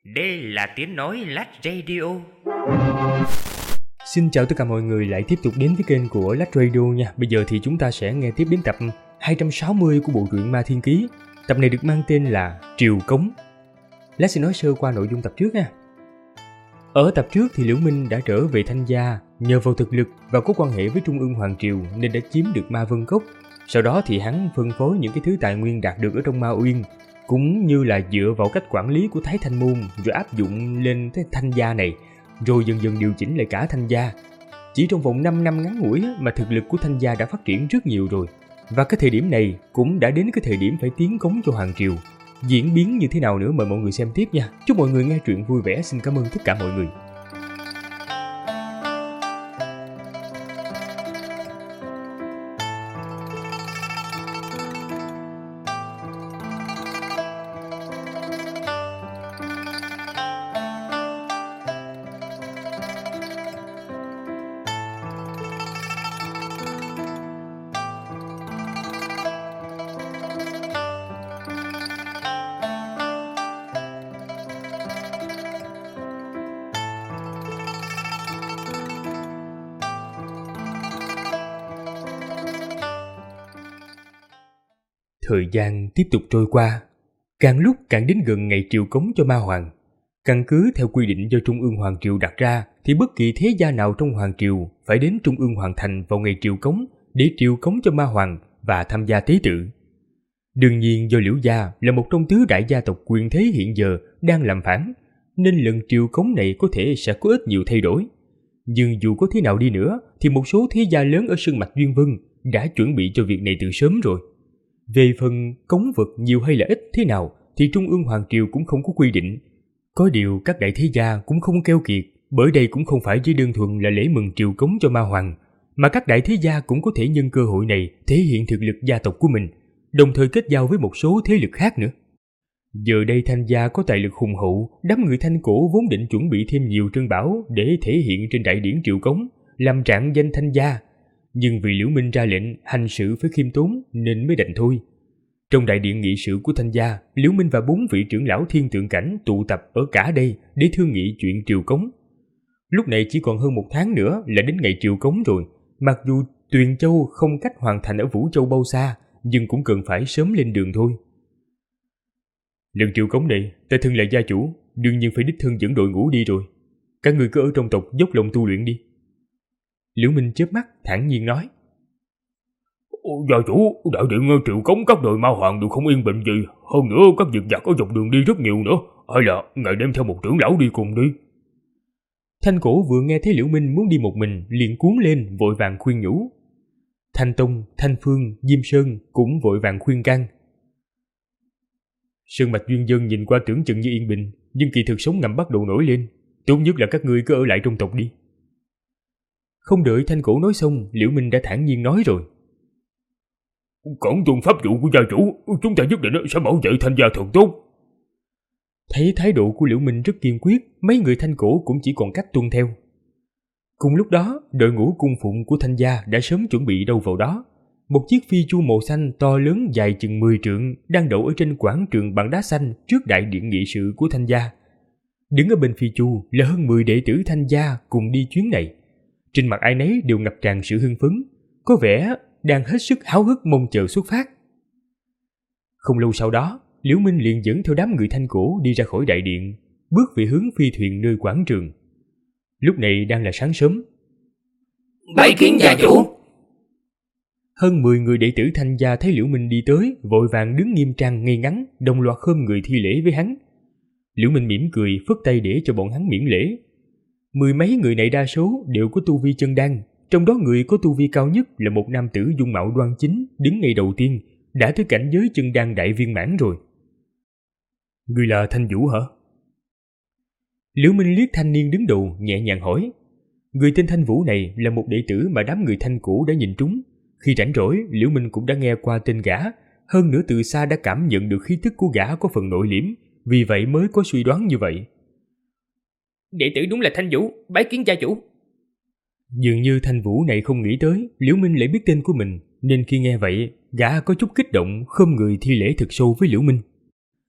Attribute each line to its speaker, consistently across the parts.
Speaker 1: Đây là tiếng nói Lách Radio.
Speaker 2: Xin chào tất cả mọi người lại tiếp tục đến với kênh của Lách Radio nha. Bây giờ thì chúng ta sẽ nghe tiếp đến tập 260 của bộ truyện Ma Thiên Ký. Tập này được mang tên là Triều Cống. Lách sẽ nói sơ qua nội dung tập trước nha. Ở tập trước thì Liễu Minh đã trở về Thanh Gia, nhờ vào thực lực và có quan hệ với Trung ương Hoàng Triều nên đã chiếm được Ma Vân Cốc. Sau đó thì hắn phân phối những cái thứ tài nguyên đạt được ở trong Ma Uyên, cũng như là dựa vào cách quản lý của Thái Thanh Môn rồi áp dụng lên cái Thanh Gia này, rồi dần dần điều chỉnh lại cả Thanh Gia. Chỉ trong vòng 5 năm ngắn ngủi mà thực lực của Thanh Gia đã phát triển rất nhiều rồi. Và cái thời điểm này cũng đã đến cái thời điểm phải tiến cống cho Hoàng Triều. Diễn biến như thế nào nữa mời mọi người xem tiếp nha. Chúc mọi người nghe truyện vui vẻ. Xin cảm ơn tất cả mọi người. Thời gian tiếp tục trôi qua, càng lúc càng đến gần ngày triều cống cho Ma Hoàng. Căn cứ theo quy định do Trung ương Hoàng Triều đặt ra thì bất kỳ thế gia nào trong Hoàng Triều phải đến Trung ương Hoàng Thành vào ngày triều cống để triều cống cho Ma Hoàng và tham gia tế tự. Đương nhiên do Liễu Gia là một trong tứ đại gia tộc quyền thế hiện giờ đang làm phản, nên lần triều cống này có thể sẽ có ít nhiều thay đổi. Nhưng dù có thế nào đi nữa thì một số thế gia lớn ở Sơn Mạch Duyên Vân đã chuẩn bị cho việc này từ sớm rồi. Về phần cống vật nhiều hay là ít thế nào thì Trung ương Hoàng Triều cũng không có quy định. Có điều các đại thế gia cũng không keo kiệt, bởi đây cũng không phải chỉ đơn thuần là lễ mừng triều cống cho Ma Hoàng, mà các đại thế gia cũng có thể nhân cơ hội này thể hiện thực lực gia tộc của mình, đồng thời kết giao với một số thế lực khác nữa. Giờ đây Thanh Gia có tài lực hùng hậu, đám người Thanh Cổ vốn định chuẩn bị thêm nhiều trân bảo để thể hiện trên đại điển triều cống, làm rạng danh Thanh Gia. Nhưng vì Liễu Minh ra lệnh hành sự phải khiêm tốn nên mới đành thôi. Trong đại điện nghị sự của Thanh Gia, Liễu Minh và 4 vị trưởng lão thiên tượng cảnh tụ tập ở cả đây để thương nghị chuyện triều cống. Lúc này chỉ còn hơn 1 tháng nữa là đến ngày triều cống rồi. Mặc dù Tuyền Châu không cách hoàn thành ở Vũ Châu bao xa, nhưng cũng cần phải sớm lên đường thôi. Lần triều cống này, ta thân là gia chủ, đương nhiên phải đích thân dẫn đội ngũ đi rồi. Các người cứ ở trong tộc dốc lòng tu luyện đi. Liễu Minh chớp mắt thản nhiên nói.
Speaker 3: Gia chủ, đại điện triều cống các đời Ma Hoàng đều không yên bình gì. Hơn nữa các việc vặt ở dọc đường đi rất nhiều nữa. Hay là ngài đem theo một trưởng lão đi cùng đi.
Speaker 2: Thanh Cổ vừa nghe thấy Liễu Minh muốn đi một mình liền cuống lên vội vàng khuyên nhủ. Thanh Tông, Thanh Phương, Diêm Sơn cũng vội vàng khuyên can. Sơn Mạch Duyên Dân nhìn qua tưởng chừng như yên bình, nhưng kỳ thực sóng ngầm bắt đầu nổi lên. Tốt nhất là các ngươi cứ ở lại trong tộc đi. Không đợi Thanh Cổ nói xong, Liễu Minh đã thản nhiên nói rồi.
Speaker 3: Cẩn tuân pháp vụ của gia chủ, chúng ta nhất định sẽ bảo vệ Thanh Gia thật tốt.
Speaker 2: Thấy thái độ của Liễu Minh rất kiên quyết, mấy người Thanh Cổ cũng chỉ còn cách tuân theo. Cùng lúc đó, đội ngũ cung phụng của Thanh Gia đã sớm chuẩn bị đâu vào đó. Một chiếc phi chu màu xanh to lớn dài chừng 10 trượng đang đậu ở trên quảng trường bằng đá xanh trước đại điện nghị sự của Thanh Gia. Đứng ở bên phi chu là hơn 10 đệ tử Thanh Gia cùng đi chuyến này. Trên mặt ai nấy đều ngập tràn sự hưng phấn, có vẻ đang hết sức háo hức mong chờ xuất phát. Không lâu sau đó, Liễu Minh liền dẫn theo đám người Thanh Cổ đi ra khỏi đại điện, bước về hướng phi thuyền nơi quảng trường. Lúc này đang là sáng sớm.
Speaker 1: Bái kiến gia chủ.
Speaker 2: Hơn 10 người đệ tử Thanh Gia thấy Liễu Minh đi tới, vội vàng đứng nghiêm trang ngay ngắn, đồng loạt khom người thi lễ với hắn. Liễu Minh mỉm cười phất tay để cho bọn hắn miễn lễ. 10 mấy người này đa số đều có tu vi chân đan, trong đó người có tu vi cao nhất là một nam tử dung mạo đoan chính, đứng ngay đầu tiên, đã tới cảnh giới chân đan đại viên mãn rồi. Người là Thanh Vũ hả? Liễu Minh liếc thanh niên đứng đầu nhẹ nhàng hỏi. Người tên Thanh Vũ này là một đệ tử mà đám người Thanh Cổ đã nhìn trúng. Khi rảnh rỗi, Liễu Minh cũng đã nghe qua tên gã, hơn nữa từ xa đã cảm nhận được khí tức của gã có phần nội liễm, vì vậy mới có suy đoán như vậy.
Speaker 1: Đệ tử đúng là Thanh Vũ, bái kiến gia chủ.
Speaker 2: Dường như Thanh Vũ này không nghĩ tới Liễu Minh lại biết tên của mình, nên khi nghe vậy, gã có chút kích động, khom người thi lễ thật sâu với Liễu Minh.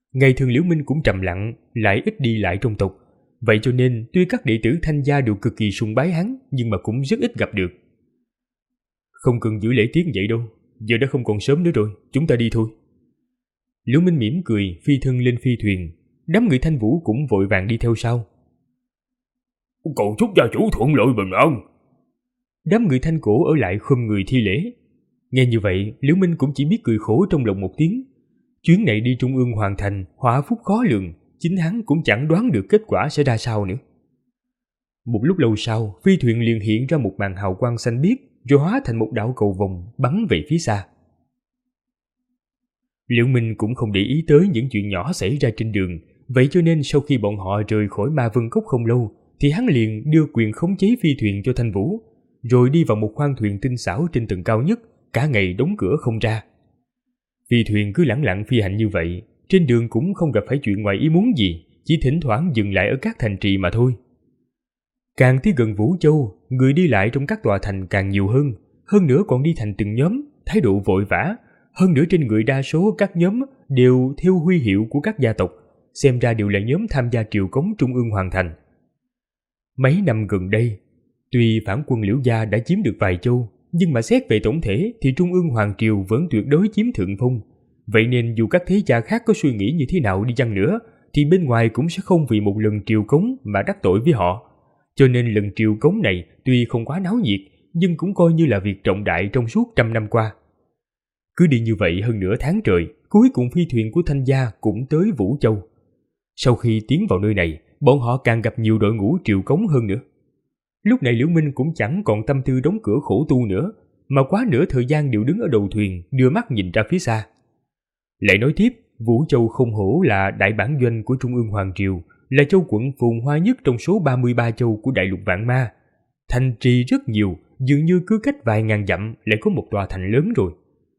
Speaker 2: Ngày thường Liễu Minh cũng trầm lặng, lại ít đi lại trong tộc. Vậy cho nên tuy các đệ tử Thanh gia đều cực kỳ sùng bái hắn, nhưng mà cũng rất ít gặp được. Không cần giữ lễ tiết vậy đâu, giờ đã không còn sớm nữa rồi, chúng ta đi thôi. Liễu Minh mỉm cười, phi thân lên phi thuyền. Đám người Thanh Vũ cũng vội vàng đi theo sau.
Speaker 3: Cầu chúc gia chủ thuận lợi bình an.
Speaker 2: Đám người Thanh Cổ ở lại khom người thi lễ. Nghe như vậy, Liễu Minh cũng chỉ biết cười khổ trong lòng một tiếng. Chuyến này đi Trung ương hoàn thành, họa phúc khó lường, chính hắn cũng chẳng đoán được kết quả sẽ ra sao nữa. Một lúc lâu sau, phi thuyền liền hiện ra một màn hào quang xanh biếc, rồi hóa thành một đạo cầu vồng bắn về phía xa. Liễu Minh cũng không để ý tới những chuyện nhỏ xảy ra trên đường, vậy cho nên sau khi bọn họ rời khỏi Ma Vân Cốc không lâu, thì hắn liền đưa quyền khống chế phi thuyền cho Thanh Vũ, rồi đi vào một khoang thuyền tinh xảo trên tầng cao nhất, cả ngày đóng cửa không ra. Phi thuyền cứ lẳng lặng phi hành như vậy, trên đường cũng không gặp phải chuyện ngoài ý muốn gì, chỉ thỉnh thoảng dừng lại ở các thành trì mà thôi. Càng tới gần Vũ Châu, người đi lại trong các tòa thành càng nhiều hơn nữa còn đi thành từng nhóm, thái độ vội vã. Hơn nữa trên người đa số các nhóm đều theo huy hiệu của các gia tộc, xem ra đều là nhóm tham gia triều cống Trung ương hoàn thành. Mấy năm gần đây, tuy phản quân Liễu gia đã chiếm được vài châu, nhưng mà xét về tổng thể thì Trung ương Hoàng Triều vẫn tuyệt đối chiếm thượng phong. Vậy nên dù các thế gia khác có suy nghĩ như thế nào đi chăng nữa, thì bên ngoài cũng sẽ không vì một lần triều cống mà đắc tội với họ. Cho nên lần triều cống này tuy không quá náo nhiệt, nhưng cũng coi như là việc trọng đại trong suốt 100 năm qua. Cứ đi như vậy hơn nửa tháng trời, cuối cùng phi thuyền của Thanh gia cũng tới Vũ Châu. Sau khi tiến vào nơi này, bọn họ càng gặp nhiều đội ngũ triều cống hơn nữa. Lúc này Liễu Minh cũng chẳng còn tâm tư đóng cửa khổ tu nữa, mà quá nửa thời gian đều đứng ở đầu thuyền, đưa mắt nhìn ra phía xa. Lại nói tiếp, Vũ Châu không hổ là đại bản doanh của Trung ương Hoàng Triều, là châu quận phồn hoa nhất trong số 33 châu của đại lục Vạn Ma. Thành trì rất nhiều, dường như cứ cách vài ngàn dặm lại có một tòa thành lớn rồi.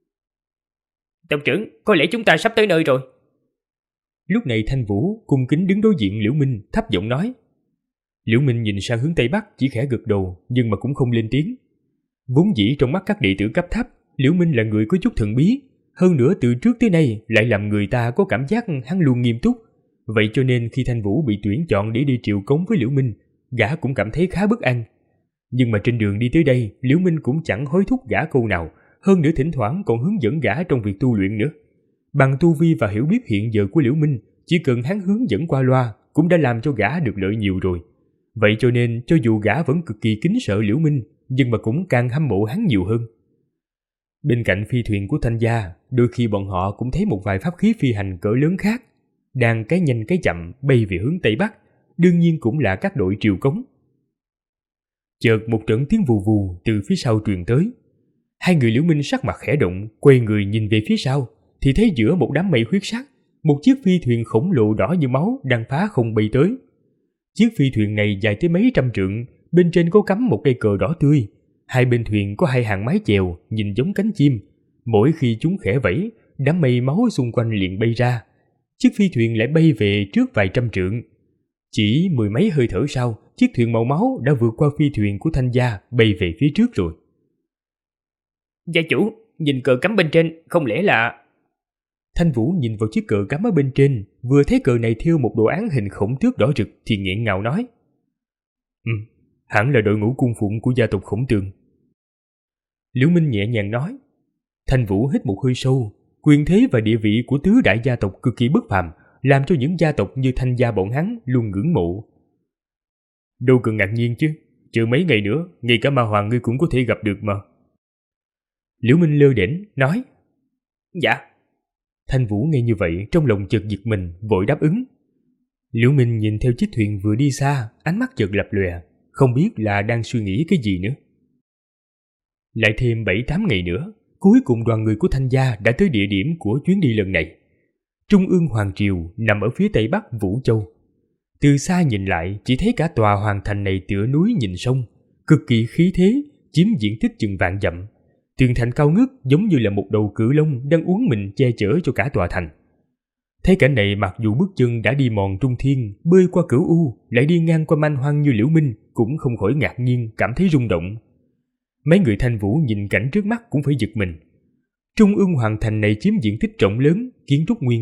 Speaker 1: Tộc trưởng, có lẽ chúng ta sắp tới nơi rồi.
Speaker 2: Lúc này Thanh Vũ cung kính đứng đối diện Liễu Minh, thấp giọng nói. Liễu Minh nhìn sang hướng Tây Bắc, chỉ khẽ gật đầu, nhưng mà cũng không lên tiếng. Vốn dĩ trong mắt các đệ tử cấp thấp, Liễu Minh là người có chút thần bí, hơn nữa từ trước tới nay lại làm người ta có cảm giác hắn luôn nghiêm túc. Vậy cho nên khi Thanh Vũ bị tuyển chọn để đi triều cống với Liễu Minh, gã cũng cảm thấy khá bất an. Nhưng mà trên đường đi tới đây, Liễu Minh cũng chẳng hối thúc gã câu nào, hơn nữa thỉnh thoảng còn hướng dẫn gã trong việc tu luyện nữa. Bằng tu vi và hiểu biết hiện giờ của Liễu Minh, chỉ cần hắn hướng dẫn qua loa cũng đã làm cho gã được lợi nhiều rồi. Vậy cho nên cho dù gã vẫn cực kỳ kính sợ Liễu Minh, nhưng mà cũng càng hâm mộ hắn nhiều hơn. Bên cạnh phi thuyền của Thanh gia, đôi khi bọn họ cũng thấy một vài pháp khí phi hành cỡ lớn khác, đang cái nhanh cái chậm bay về hướng Tây Bắc, đương nhiên cũng là các đội triều cống. Chợt một trận tiếng vù vù từ phía sau truyền tới. Hai người Liễu Minh sắc mặt khẽ động, quay người nhìn về phía sau, thì thấy giữa một đám mây huyết sắc, một chiếc phi thuyền khổng lồ đỏ như máu đang phá không bay tới. Chiếc phi thuyền này dài tới mấy trăm trượng, bên trên có cắm một cây cờ đỏ tươi. Hai bên thuyền có hai hàng mái chèo nhìn giống cánh chim. Mỗi khi chúng khẽ vẫy, đám mây máu xung quanh liền bay ra. Chiếc phi thuyền lại bay về trước vài trăm trượng. Chỉ mười mấy hơi thở sau, chiếc thuyền màu máu đã vượt qua phi thuyền của Thanh gia, bay về phía trước rồi.
Speaker 1: Gia chủ, nhìn cờ cắm bên trên, không lẽ là...
Speaker 2: Thanh Vũ nhìn vào chiếc cờ cắm ở bên trên, vừa thấy cờ này thêu một đồ án hình khổng tước đỏ rực thì nghẹn ngào nói. Hẳn là đội ngũ cung phụng của gia tộc Khổng Tường. Liễu Minh nhẹ nhàng nói. Thanh Vũ hít một hơi sâu, quyền thế và địa vị của tứ đại gia tộc cực kỳ bất phàm, làm cho những gia tộc như Thanh gia bọn hắn luôn ngưỡng mộ. Đâu cần ngạc nhiên chứ, chờ mấy ngày nữa, ngay cả Ma Hoàng ngươi cũng có thể gặp được mà. Liễu Minh lơ đễnh nói.
Speaker 1: Dạ.
Speaker 2: Thanh Vũ nghe như vậy trong lòng chợt giật mình, vội đáp ứng. Liễu Minh nhìn theo chiếc thuyền vừa đi xa, ánh mắt chợt lập lòe, không biết là đang suy nghĩ cái gì nữa. Lại thêm 7-8 ngày nữa, cuối cùng đoàn người của Thanh gia đã tới địa điểm của chuyến đi lần này. Trung ương Hoàng Triều nằm ở phía tây bắc Vũ Châu. Từ xa nhìn lại, chỉ thấy cả tòa hoàng thành này tựa núi nhìn sông, cực kỳ khí thế, chiếm diện tích chừng vạn dặm. Tường thành cao ngất giống như là một đầu cự long đang uốn mình che chở cho cả tòa thành. Thấy cảnh này, mặc dù bước chân đã đi mòn trung thiên, bơi qua cửu u, lại đi ngang qua man hoang như Liễu Minh, cũng không khỏi ngạc nhiên, cảm thấy rung động. Mấy người Thanh Vũ nhìn cảnh trước mắt cũng phải giật mình. Trung ương hoàng thành này chiếm diện tích rộng lớn, kiến trúc nguy nga,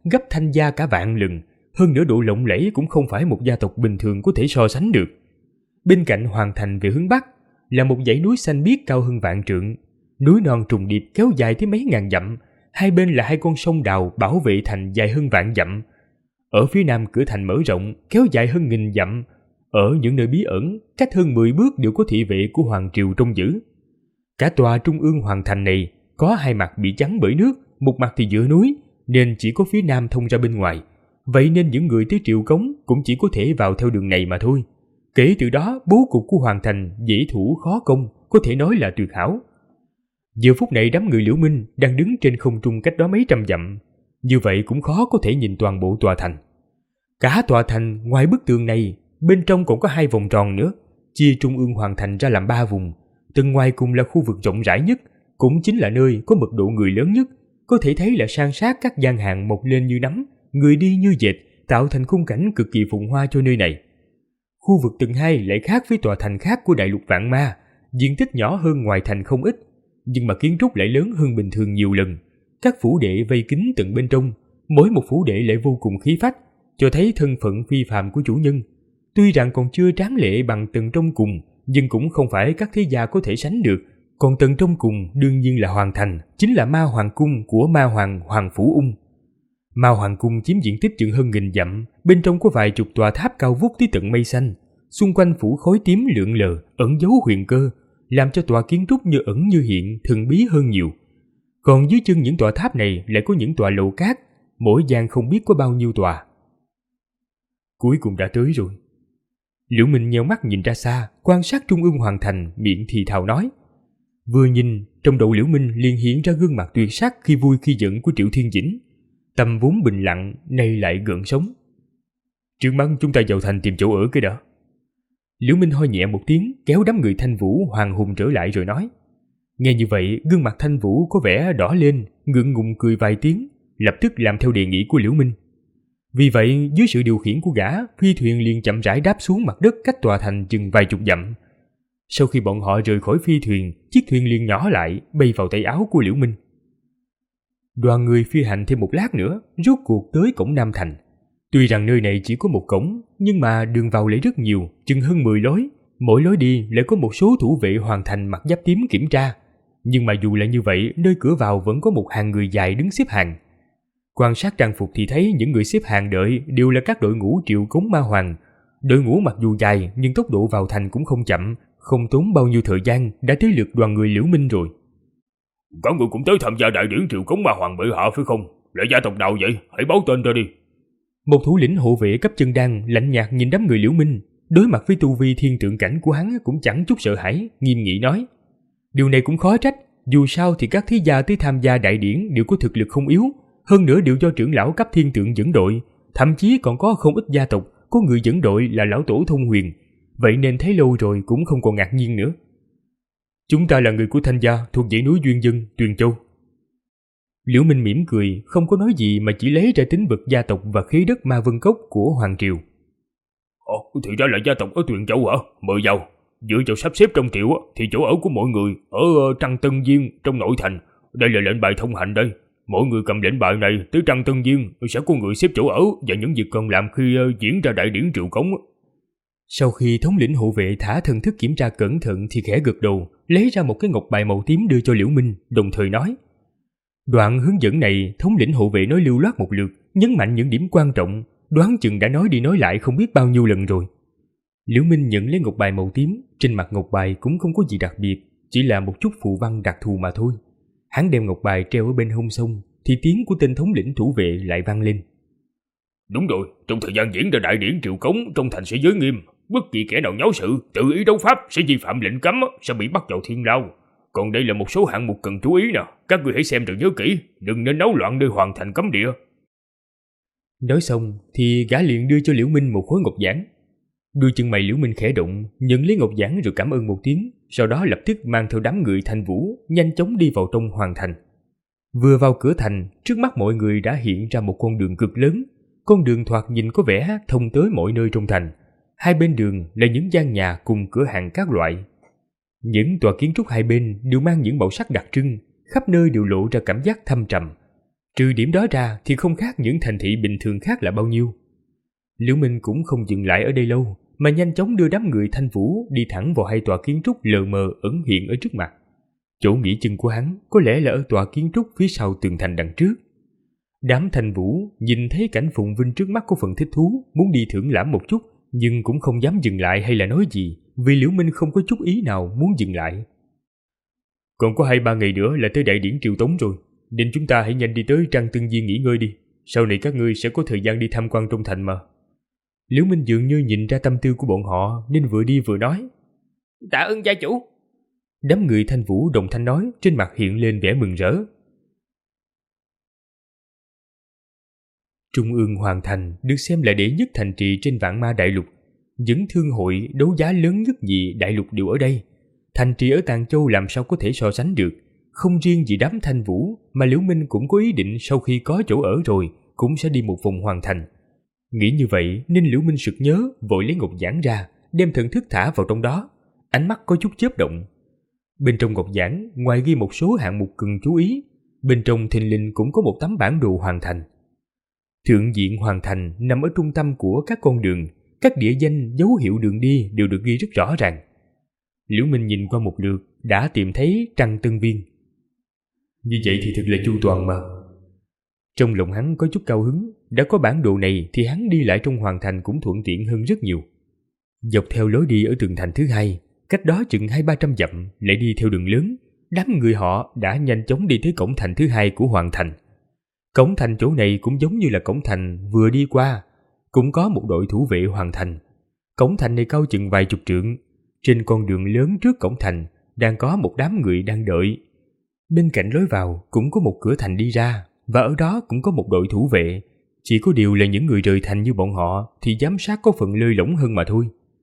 Speaker 2: gấp Thanh gia cả vạn lần, hơn nữa độ lộng lẫy cũng không phải một gia tộc bình thường có thể so sánh được. Bên cạnh hoàng thành về hướng bắc là một dãy núi xanh biếc cao hơn vạn trượng, núi non trùng điệp kéo dài tới mấy ngàn dặm, hai bên là hai con sông đào bảo vệ thành dài hơn vạn dặm. Ở phía nam cửa thành mở rộng kéo dài hơn 1000 dặm, ở những nơi bí ẩn cách hơn 10 bước đều có thị vệ của hoàng triều trông giữ. Cả tòa trung ương hoàng thành này có hai mặt bị chắn bởi nước, một mặt thì giữa núi, nên chỉ có phía nam thông ra bên ngoài. Vậy nên những người tới Triệu Cống cũng chỉ có thể vào theo đường này mà thôi. Kể từ đó, bố cục của hoàng thành dễ thủ khó công, có thể nói là tuyệt hảo. Giờ phút này đám người Liễu Minh đang đứng trên không trung cách đó mấy trăm dặm, như vậy cũng khó có thể nhìn toàn bộ tòa thành. Cả tòa thành ngoài bức tường này, bên trong còn có 2 vòng tròn nữa, chia trung ương hoàng thành ra làm 3 vùng. Tầng ngoài cùng là khu vực rộng rãi nhất, cũng chính là nơi có mật độ người lớn nhất, có thể thấy là san sát các gian hàng mọc lên như nấm, người đi như dệt, tạo thành khung cảnh cực kỳ phồn hoa cho nơi này. Khu vực tầng 2 lại khác với tòa thành khác của đại lục Vạn Ma, diện tích nhỏ hơn ngoài thành không ít, nhưng mà kiến trúc lại lớn hơn bình thường nhiều lần. Các phủ đệ vây kín tận bên trong, mỗi một phủ đệ lại vô cùng khí phách, cho thấy thân phận phi phàm của chủ nhân. Tuy rằng còn chưa tráng lệ bằng tầng trong cùng, nhưng cũng không phải các thế gia có thể sánh được. Còn tầng trong cùng đương nhiên là hoàng thành, chính là Ma Hoàng cung của Ma Hoàng Hoàng Phủ Ung. Ma Hoàng cung chiếm diện tích chừng hơn 1000 dặm, bên trong có vài chục tòa tháp cao vút tới tận mây xanh, xung quanh phủ khói tím lượn lờ, ẩn dấu huyền cơ, làm cho tòa kiến trúc như ẩn như hiện, thần bí hơn nhiều. Còn dưới chân những tòa tháp này lại có những tòa lầu cát, mỗi gian không biết có bao nhiêu tòa. Cuối cùng đã tới rồi. Liễu Minh nheo mắt nhìn ra xa, quan sát trung ương hoàng thành, miệng thì thào nói. Vừa nhìn, trong đầu Liễu Minh liền hiện ra gương mặt tuyệt sắc khi vui khi giận của Triệu Thiên Dĩnh. Tâm vốn bình lặng, nay lại gợn sóng. Trước mắt chúng ta vào thành tìm chỗ ở cái đã. Liễu Minh ho nhẹ một tiếng, kéo đám người Thanh Vũ hoàng hùng trở lại rồi nói. Nghe như vậy, gương mặt Thanh Vũ có vẻ đỏ lên, ngượng ngùng cười vài tiếng, lập tức làm theo đề nghị của Liễu Minh. Vì vậy, dưới sự điều khiển của gã, phi thuyền liền chậm rãi đáp xuống mặt đất cách tòa thành chừng vài chục dặm. Sau khi bọn họ rời khỏi phi thuyền, chiếc thuyền liền nhỏ lại, bay vào tay áo của Liễu Minh. Đoàn người phi hành thêm một lát nữa, rốt cuộc tới cổng Nam Thành. Tuy rằng nơi này chỉ có một cổng, nhưng mà đường vào lại rất nhiều, chừng hơn 10 lối. Mỗi lối đi lại có một số thủ vệ hoàn thành mặc giáp tím kiểm tra. Nhưng mà dù là như vậy, nơi cửa vào vẫn có một hàng người dài đứng xếp hàng. Quan sát trang phục thì thấy những người xếp hàng đợi đều là các đội ngũ Triệu Cống Ma Hoàng. Đội ngũ mặc dù dài nhưng tốc độ vào thành cũng không chậm, không tốn bao nhiêu thời gian đã tới lượt đoàn người Liễu Minh rồi.
Speaker 3: Các người cũng tới tham gia đại điển Triệu Cống Ma Hoàng bệ hạ phải không? Là gia tộc nào vậy? Hãy báo tên ra đi.
Speaker 2: Một thủ lĩnh hộ vệ cấp chân đan lạnh nhạt nhìn đám người Liễu Minh, đối mặt với tu vi thiên tượng cảnh của hắn cũng chẳng chút sợ hãi, nghiêm nghị nói. Điều này cũng khó trách, dù sao thì các thế gia tới tham gia đại điển đều có thực lực không yếu, hơn nữa đều do trưởng lão cấp thiên tượng dẫn đội, thậm chí còn có không ít gia tộc có người dẫn đội là lão tổ Thông Huyền, vậy nên thấy lâu rồi cũng không còn ngạc nhiên nữa. Chúng ta là người của Thanh gia thuộc dãy núi Duyên Dân, Tuyền Châu. Liễu Minh mỉm cười, không có nói gì mà chỉ lấy ra tính vật gia tộc và khí đất Ma Vân Cốc của Hoàng Triều.
Speaker 3: Thì ra là gia tộc ở Tuyền Châu hả? Mời vào. Dựa vào sắp xếp trong triệu thì chỗ ở của mọi người ở Trăng Tân Diên trong nội thành. Đây là lệnh bài thông hành đây. Mỗi người cầm lệnh bài này tới Trăng Tân Diên sẽ có người xếp chỗ ở và những việc cần làm khi diễn ra đại điển Triệu Cống.
Speaker 2: Sau khi thống lĩnh hộ vệ thả thần thức kiểm tra cẩn thận thì khẽ gật đầu, lấy ra một cái ngọc bài màu tím đưa cho Liễu Minh, đồng thời nói. Đoạn hướng dẫn này thống lĩnh hộ vệ nói lưu loát một lượt, nhấn mạnh những điểm quan trọng, đoán chừng đã nói đi nói lại không biết bao nhiêu lần rồi. Liễu Minh nhận lấy ngọc bài màu tím, trên mặt ngọc bài cũng không có gì đặc biệt, chỉ là một chút phù văn đặc thù mà thôi. Hắn đem ngọc bài treo ở bên hông sông, thì tiếng của tên thống lĩnh thủ vệ lại vang lên.
Speaker 3: Đúng rồi, trong thời gian diễn ra đại điển Triệu Cống trong thành sẽ giới nghiêm, bất kỳ kẻ nào nháo sự, tự ý đấu pháp sẽ vi phạm lệnh cấm sẽ bị bắt vào thiên lao. Còn đây là một số hạng mục cần chú ý nè, các ngươi hãy xem rồi nhớ kỹ, đừng nên náo loạn nơi hoàn thành cấm địa.
Speaker 2: Nói xong thì gã liền đưa cho Liễu Minh một khối ngọc giản. Đuôi chân mày Liễu Minh khẽ động, nhận lấy ngọc giản rồi cảm ơn một tiếng, sau đó lập tức mang theo đám người Thanh Vũ nhanh chóng đi vào trong hoàng thành. Vừa vào cửa thành, trước mắt mọi người đã hiện ra một con đường cực lớn. Con đường thoạt nhìn có vẻ thông tới mọi nơi trong thành. Hai bên đường là những gian nhà cùng cửa hàng các loại. Những tòa kiến trúc hai bên đều mang những màu sắc đặc trưng, khắp nơi đều lộ ra cảm giác thâm trầm. Trừ điểm đó ra thì không khác những thành thị bình thường khác là bao nhiêu. Liễu Minh cũng không dừng lại ở đây lâu, mà nhanh chóng đưa đám người Thanh Vũ đi thẳng vào hai tòa kiến trúc lờ mờ ẩn hiện ở trước mặt. Chỗ nghỉ chân của hắn có lẽ là ở tòa kiến trúc phía sau tường thành đằng trước. Đám Thanh Vũ nhìn thấy cảnh phồn vinh trước mắt có phần thích thú, muốn đi thưởng lãm một chút, nhưng cũng không dám dừng lại hay là nói gì, vì Liễu Minh không có chút ý nào muốn dừng lại. Còn có 2-3 ngày nữa là tới đại điển triều tống rồi, nên chúng ta hãy nhanh đi tới Trăng Tương Viên nghỉ ngơi đi. Sau này các ngươi sẽ có thời gian đi tham quan trong thành mà. Liễu Minh dường như nhìn ra tâm tư của bọn họ nên vừa đi vừa nói.
Speaker 1: Tạ ơn gia chủ.
Speaker 2: Đám người Thanh Vũ đồng thanh nói, trên mặt hiện lên vẻ mừng rỡ. Trung ương Hoàng Thành được xem là đệ nhất thành trì trên vạn ma đại lục. Những thương hội đấu giá lớn nhất nhì đại lục đều ở đây. Thành trì ở Tàng Châu làm sao có thể so sánh được. Không riêng gì đám Thanh Vũ, mà Liễu Minh cũng có ý định sau khi có chỗ ở rồi cũng sẽ đi một vòng Hoàng Thành. Nghĩ như vậy nên Liễu Minh sực nhớ, vội lấy ngọc giản ra, đem thần thức thả vào trong đó. Ánh mắt có chút chớp động. Bên trong ngọc giản, ngoài ghi một số hạng mục cần chú ý, bên trong thình lình cũng có một tấm bản đồ Hoàng Thành. Thượng diện Hoàng Thành nằm ở trung tâm của các con đường, các địa danh, dấu hiệu đường đi đều được ghi rất rõ ràng. Liễu Minh nhìn qua một lượt, đã tìm thấy Trăng Tương Viên. Như vậy thì thật là chu toàn mà. Trong lòng hắn có chút cao hứng, đã có bản đồ này thì hắn đi lại trong Hoàng Thành cũng thuận tiện hơn rất nhiều. Dọc theo lối đi ở tường thành thứ hai, cách đó chừng 200-300 dặm, lại đi theo đường lớn, đám người họ đã nhanh chóng đi tới cổng thành thứ hai của Hoàng Thành. Cổng thành chỗ này cũng giống như là cổng thành vừa đi qua, cũng có một đội thủ vệ Hoàng Thành. Cổng thành này cao chừng vài chục trượng. Trên con đường lớn trước cổng thành đang có một đám người đang đợi. Bên cạnh lối vào cũng có một cửa thành đi ra, và ở đó cũng có một đội thủ vệ. Chỉ có điều là những người rời thành như bọn họ thì giám sát có phần lơi lỏng hơn mà thôi.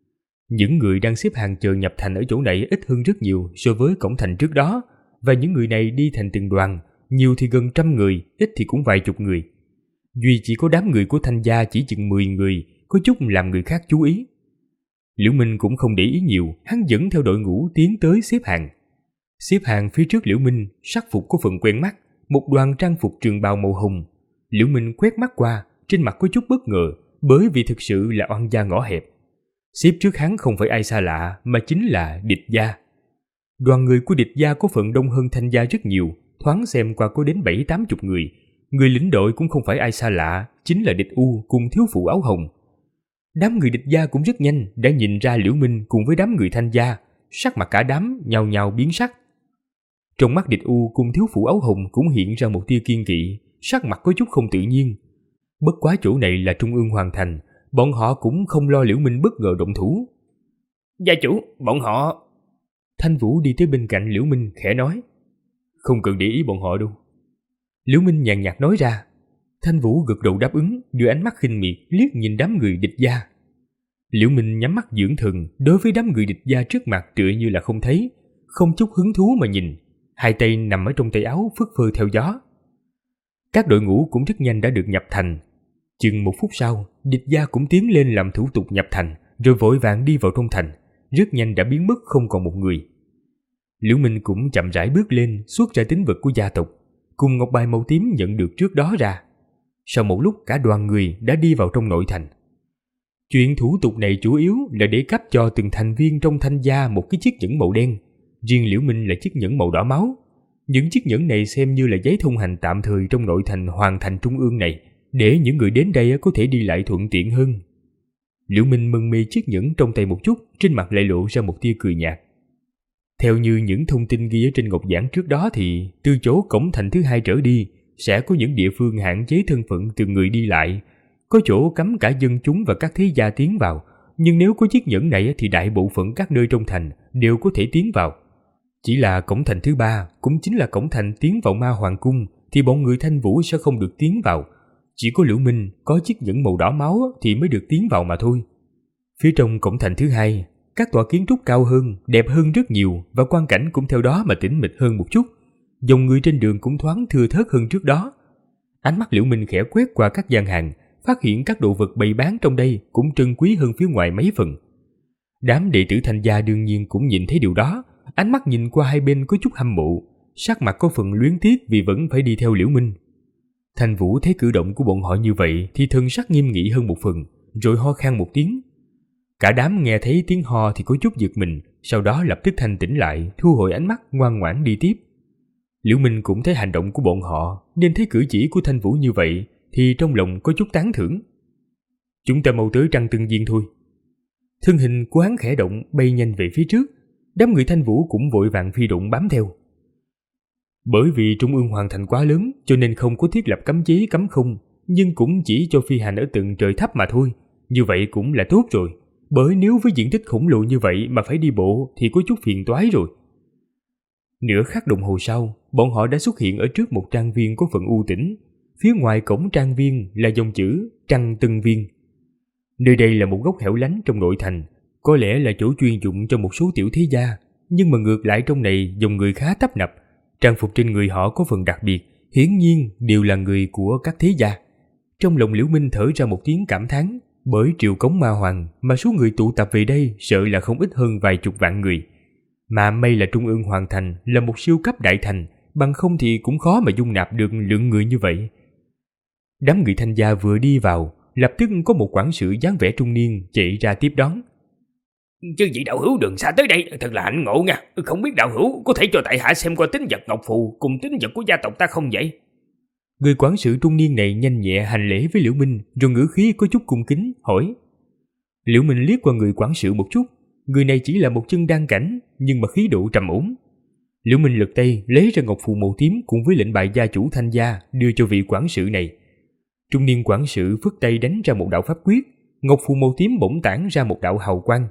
Speaker 2: Những người đang xếp hàng chờ nhập thành ở chỗ này ít hơn rất nhiều so với cổng thành trước đó, và những người này đi thành từng đoàn, nhiều thì gần 100 người, ít thì cũng vài chục người. Duy chỉ có đám người của Thanh gia chỉ chừng 10 người, có chút làm người khác chú ý. Liễu Minh cũng không để ý nhiều, hắn dẫn theo đội ngũ tiến tới xếp hàng. Xếp hàng phía trước Liễu Minh, sắc phục có phần quen mắt, một đoàn trang phục trường bào màu hồng. Liễu Minh quét mắt qua, trên mặt có chút bất ngờ, bởi vì thực sự là oan gia ngõ hẹp. Xếp trước hắn không phải ai xa lạ, mà chính là Địch gia. Đoàn người của Địch gia có phần đông hơn Thanh gia rất nhiều, thoáng xem qua có đến 7-80 người. Người lĩnh đội cũng không phải ai xa lạ, chính là Địch U cùng thiếu phụ áo hồng. Đám người Địch gia cũng rất nhanh đã nhìn ra Liễu Minh cùng với đám người Thanh gia, sắc mặt cả đám nhao nhao biến sắc. Trong mắt Địch U cùng thiếu phụ áo hồng cũng hiện ra một tia kiên kỵ, sắc mặt có chút không tự nhiên. Bất quá chỗ này là Trung ương Hoàng Thành, bọn họ cũng không lo Liễu Minh bất ngờ động thủ.
Speaker 1: Gia chủ, bọn họ...
Speaker 2: Thanh Vũ đi tới bên cạnh Liễu Minh khẽ nói. Không cần để ý bọn họ đâu. Liễu Minh nhàn nhạt nói ra. Thanh Vũ gật đầu đáp ứng, đưa ánh mắt khinh miệt liếc nhìn đám người Địch gia. Liễu Minh nhắm mắt dưỡng thần, đối với đám người Địch gia trước mặt tựa như là không thấy, không chút hứng thú mà nhìn, hai tay nằm ở trong tay áo phất phơ theo gió. Các đội ngũ cũng rất nhanh đã được nhập thành. Chừng 1 phút sau, Địch gia cũng tiến lên làm thủ tục nhập thành, rồi vội vàng đi vào trong thành, rất nhanh đã biến mất không còn một người. Liễu Minh cũng chậm rãi bước lên, xuất ra tín vật của gia tộc, cùng ngọc bài màu tím nhận được trước đó ra. Sau một lúc cả đoàn người đã đi vào trong nội thành. Chuyện thủ tục này chủ yếu là để cấp cho từng thành viên trong Thanh gia một cái chiếc nhẫn màu đen, riêng Liễu Minh là chiếc nhẫn màu đỏ máu. Những chiếc nhẫn này xem như là giấy thông hành tạm thời trong nội thành Hoàng Thành Trung ương này, để những người đến đây có thể đi lại thuận tiện hơn. Liễu Minh mân mê chiếc nhẫn trong tay một chút, trên mặt lại lộ ra một tia cười nhạt. Theo như những thông tin ghi ở trên ngọc giản trước đó thì từ chỗ cổng thành thứ hai trở đi sẽ có những địa phương hạn chế thân phận từng người đi lại, có chỗ cấm cả dân chúng và các thế gia tiến vào, nhưng nếu có chiếc nhẫn này thì đại bộ phận các nơi trong thành đều có thể tiến vào. Chỉ là cổng thành thứ ba, cũng chính là cổng thành tiến vào Ma Hoàng Cung, thì bọn người Thanh Vũ sẽ không được tiến vào. Chỉ có Liễu Minh có chiếc nhẫn màu đỏ máu thì mới được tiến vào mà thôi. Phía trong cổng thành thứ hai, các tòa kiến trúc cao hơn, đẹp hơn rất nhiều, và quang cảnh cũng theo đó mà tĩnh mịch hơn một chút. Dòng người trên đường cũng thoáng thưa thớt hơn trước đó. Ánh mắt Liễu Minh khẽ quét qua các gian hàng, phát hiện các đồ vật bày bán trong đây cũng trân quý hơn phía ngoài mấy phần. Đám đệ tử Thanh gia đương nhiên cũng nhìn thấy điều đó, ánh mắt nhìn qua hai bên có chút hâm mộ, sắc mặt có phần luyến tiếc vì vẫn phải đi theo Liễu Minh. Thanh Vũ thấy cử động của bọn họ như vậy thì thần sắc nghiêm nghị hơn một phần, rồi ho khan một tiếng. Cả đám nghe thấy tiếng ho thì có chút giật mình, sau đó lập tức thanh tĩnh lại, thu hồi ánh mắt, ngoan ngoãn đi tiếp. Liễu Minh cũng thấy hành động của bọn họ, nên thấy cử chỉ của Thanh Vũ như vậy thì trong lòng có chút tán thưởng. Chúng ta mau tới Trăng Tân Viên thôi. Thân hình của hắn khẽ động, bay nhanh về phía trước. Đám người Thanh Vũ cũng vội vàng phi độn bám theo. Bởi vì Trung ương Hoàng Thành quá lớn, cho nên không có thiết lập cấm chế cấm không, nhưng cũng chỉ cho phi hành ở tầng trời thấp mà thôi. Như vậy cũng là tốt rồi, bởi nếu với diện tích khổng lồ như vậy mà phải đi bộ thì có chút phiền toái rồi. Nửa khắc đồng hồ sau, bọn họ đã xuất hiện ở trước một trang viên có phần u tĩnh. Phía ngoài cổng trang viên là dòng chữ Trăng Tân Viên. Nơi đây là một góc hẻo lánh trong nội thành, có lẽ là chỗ chuyên dụng cho một số tiểu thế gia, nhưng mà ngược lại trong này dòng người khá tấp nập, trang phục trên người họ có phần đặc biệt, hiển nhiên đều là người của các thế gia. Trong lòng Liễu Minh thở ra một tiếng cảm thán, bởi triều cống Ma Hoàng mà số người tụ tập về đây sợ là không ít hơn vài chục vạn người. Mà may là Trung ương Hoàng Thành là một siêu cấp đại thành, bằng không thì cũng khó mà dung nạp được lượng người như vậy. Đám người Thanh gia vừa đi vào, lập tức có một quản sự dáng vẻ trung niên chạy ra tiếp đón.
Speaker 1: Chứ vị đạo hữu đường xa tới đây thật là hạnh ngộ nha. Không biết đạo hữu có thể cho tại hạ xem qua tín vật ngọc phù cùng tín vật của gia tộc ta không vậy?
Speaker 2: Người quản sự trung niên này nhanh nhẹ hành lễ với Liễu Minh, rồi ngữ khí có chút cung kính hỏi. Liễu Minh liếc qua người quản sự một chút, người này chỉ là một chân đan cảnh, nhưng mà khí độ trầm ổn. Liễu Minh lật tay lấy ra ngọc phù màu tím cùng với lệnh bài gia chủ Thanh gia đưa cho vị quản sự này. Trung niên quản sự phất tay đánh ra một đạo pháp quyết, ngọc phù màu tím bỗng tản ra một đạo hào quang.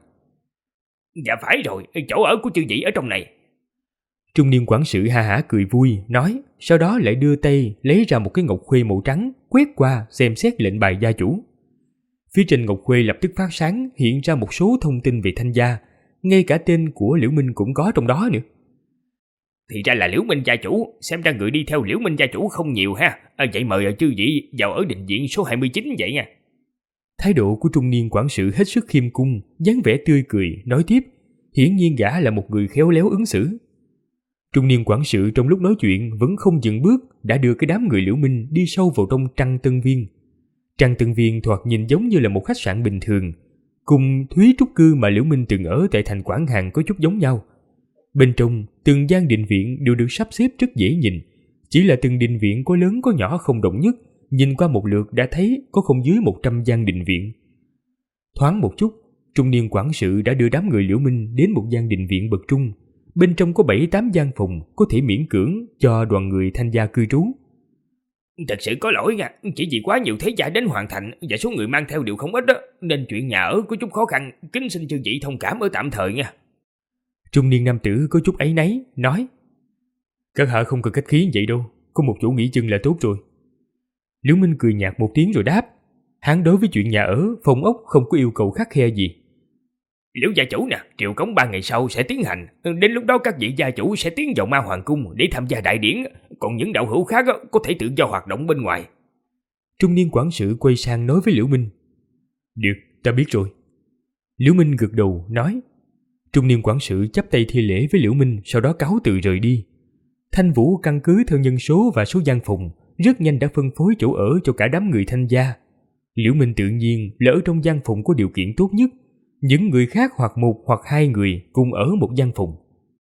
Speaker 1: Dạ phải rồi, chỗ ở của chư vị ở trong này.
Speaker 2: Trung niên quản sự ha hả cười vui, nói, sau đó lại đưa tay lấy ra một cái ngọc khuê màu trắng, quét qua xem xét lệnh bài gia chủ. Phía trên ngọc khuê lập tức phát sáng, hiện ra một số thông tin về Thanh gia, ngay cả tên của Liễu Minh cũng có trong đó nữa.
Speaker 1: Thì ra là Liễu Minh gia chủ, xem ra người đi theo Liễu Minh gia chủ không nhiều ha. Vậy mời chư vị vào ở đình viện số 29 vậy nha.
Speaker 2: Thái độ của trung niên quản sự hết sức khiêm cung, dáng vẻ tươi cười, nói tiếp, hiển nhiên gã là một người khéo léo ứng xử. Trung niên quản sự trong lúc nói chuyện vẫn không dừng bước, đã đưa cái đám người Liễu Minh đi sâu vào trong Trăng Tân Viên. Trăng Tân Viên thoạt nhìn giống như là một khách sạn bình thường, cùng Thúy Trúc Cư mà Liễu Minh từng ở tại thành Quảng Hàn có chút giống nhau. Bên trong, từng gian đình viện đều được sắp xếp rất dễ nhìn, chỉ là từng đình viện có lớn có nhỏ không đồng nhất, nhìn qua một lượt đã thấy có không dưới 100 gian đình viện. Thoáng một chút, trung niên quản sự đã đưa đám người Liễu Minh đến một gian đình viện bậc trung. Bên trong có 7-8 gian phòng có thể miễn cưỡng cho đoàn người Thanh gia cư trú.
Speaker 1: Thật sự có lỗi nha, chỉ vì quá nhiều thế gia đến Hoàng Thành và số người mang theo đều không ít đó, nên chuyện nhà ở có chút khó khăn, kính xin chư vị thông cảm ở tạm thời nha.
Speaker 2: Trung niên nam tử có chút áy náy, nói, các hạ không cần khách khí vậy đâu, có một chỗ nghỉ chân là tốt rồi. Liễu Minh cười nhạt một tiếng rồi đáp, hắn đối với chuyện nhà ở, phòng ốc không có yêu cầu khắt khe gì.
Speaker 1: Liễu gia chủ nè, triều cống 3 ngày sau sẽ tiến hành, đến lúc đó các vị gia chủ sẽ tiến vào Ma Hoàng Cung để tham gia đại điển, còn những đạo hữu khác có thể tự do hoạt động bên ngoài.
Speaker 2: Trung niên quản sự quay sang nói với Liễu Minh, được, ta biết rồi. Liễu Minh gật đầu, nói. Trung niên quản sự chắp tay thi lễ với Liễu Minh, sau đó cáo từ rời đi. Thanh Vũ căn cứ theo nhân số và số gian phòng, rất nhanh đã phân phối chỗ ở cho cả đám người Thanh gia. Liễu Minh tự nhiên là ở trong gian phòng có điều kiện tốt nhất, những người khác hoặc một hoặc hai người cùng ở một gian phòng.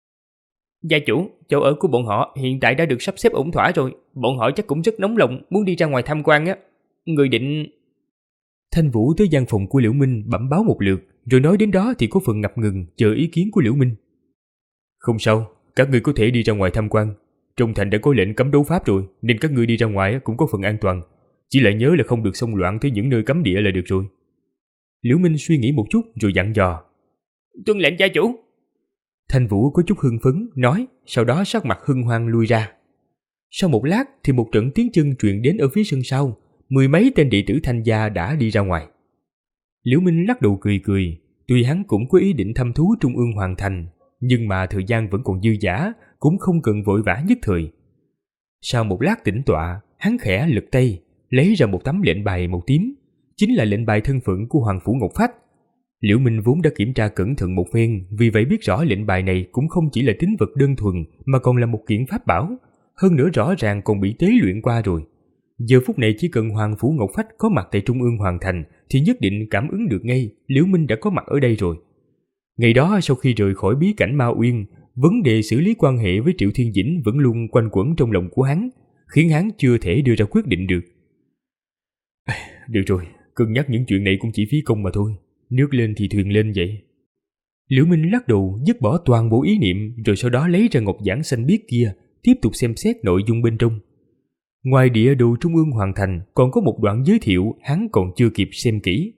Speaker 1: Gia chủ, chỗ ở của bọn họ hiện tại đã được sắp xếp ổn thỏa rồi, bọn họ chắc cũng rất nóng lòng muốn đi ra ngoài tham quan á. Người định...
Speaker 2: Thanh Vũ tới gian phòng của Liễu Minh bẩm báo một lượt, rồi nói đến đó thì có phần ngập ngừng chờ ý kiến của Liễu Minh. Không sao, các ngươi có thể đi ra ngoài tham quan. Trong thành đã có lệnh cấm đấu pháp rồi, nên các ngươi đi ra ngoài cũng có phần an toàn. Chỉ lại nhớ là không được xông loạn tới những nơi cấm địa là được rồi. Liễu Minh suy nghĩ một chút rồi dặn dò.
Speaker 1: Tuân lệnh gia chủ.
Speaker 2: Thanh Vũ có chút hưng phấn, nói, sau đó sắc mặt hân hoan lui ra. Sau một lát thì một trận tiếng chân truyền đến ở phía sân sau, 10 mấy tên đệ tử Thanh gia đã đi ra ngoài. Liễu Minh lắc đầu cười cười, tuy hắn cũng có ý định thăm thú Trung ương Hoàng Thành, nhưng mà thời gian vẫn còn dư dả, cũng không cần vội vã nhất thời. Sau một lát tĩnh tọa, hắn khẽ lật tay, lấy ra một tấm lệnh bài màu tím, chính là lệnh bài thân phận của Hoàng phủ Ngọc Phách. Liễu Minh vốn đã kiểm tra cẩn thận một phen, vì vậy biết rõ lệnh bài này cũng không chỉ là tín vật đơn thuần mà còn là một kiện pháp bảo, hơn nữa rõ ràng còn bị tế luyện qua rồi. Giờ phút này chỉ cần Hoàng Phủ Ngọc Phách có mặt tại Trung ương Hoàng Thành thì nhất định cảm ứng được ngay Liễu Minh đã có mặt ở đây rồi. Ngày đó sau khi rời khỏi bí cảnh Ma Uyên, vấn đề xử lý quan hệ với Triệu Thiên Dĩnh vẫn luôn quanh quẩn trong lòng của hắn, khiến hắn chưa thể đưa ra quyết định được. Được rồi, cân nhắc những chuyện này cũng chỉ phí công mà thôi. Nước lên thì thuyền lên vậy. Liễu Minh lắc đầu dứt bỏ toàn bộ ý niệm, rồi sau đó lấy ra ngọc giản xanh biếc kia, tiếp tục xem xét nội dung bên trong. Ngoài địa đồ Trung ương Hoàng Thành còn có một đoạn giới thiệu hắn còn chưa kịp xem kỹ.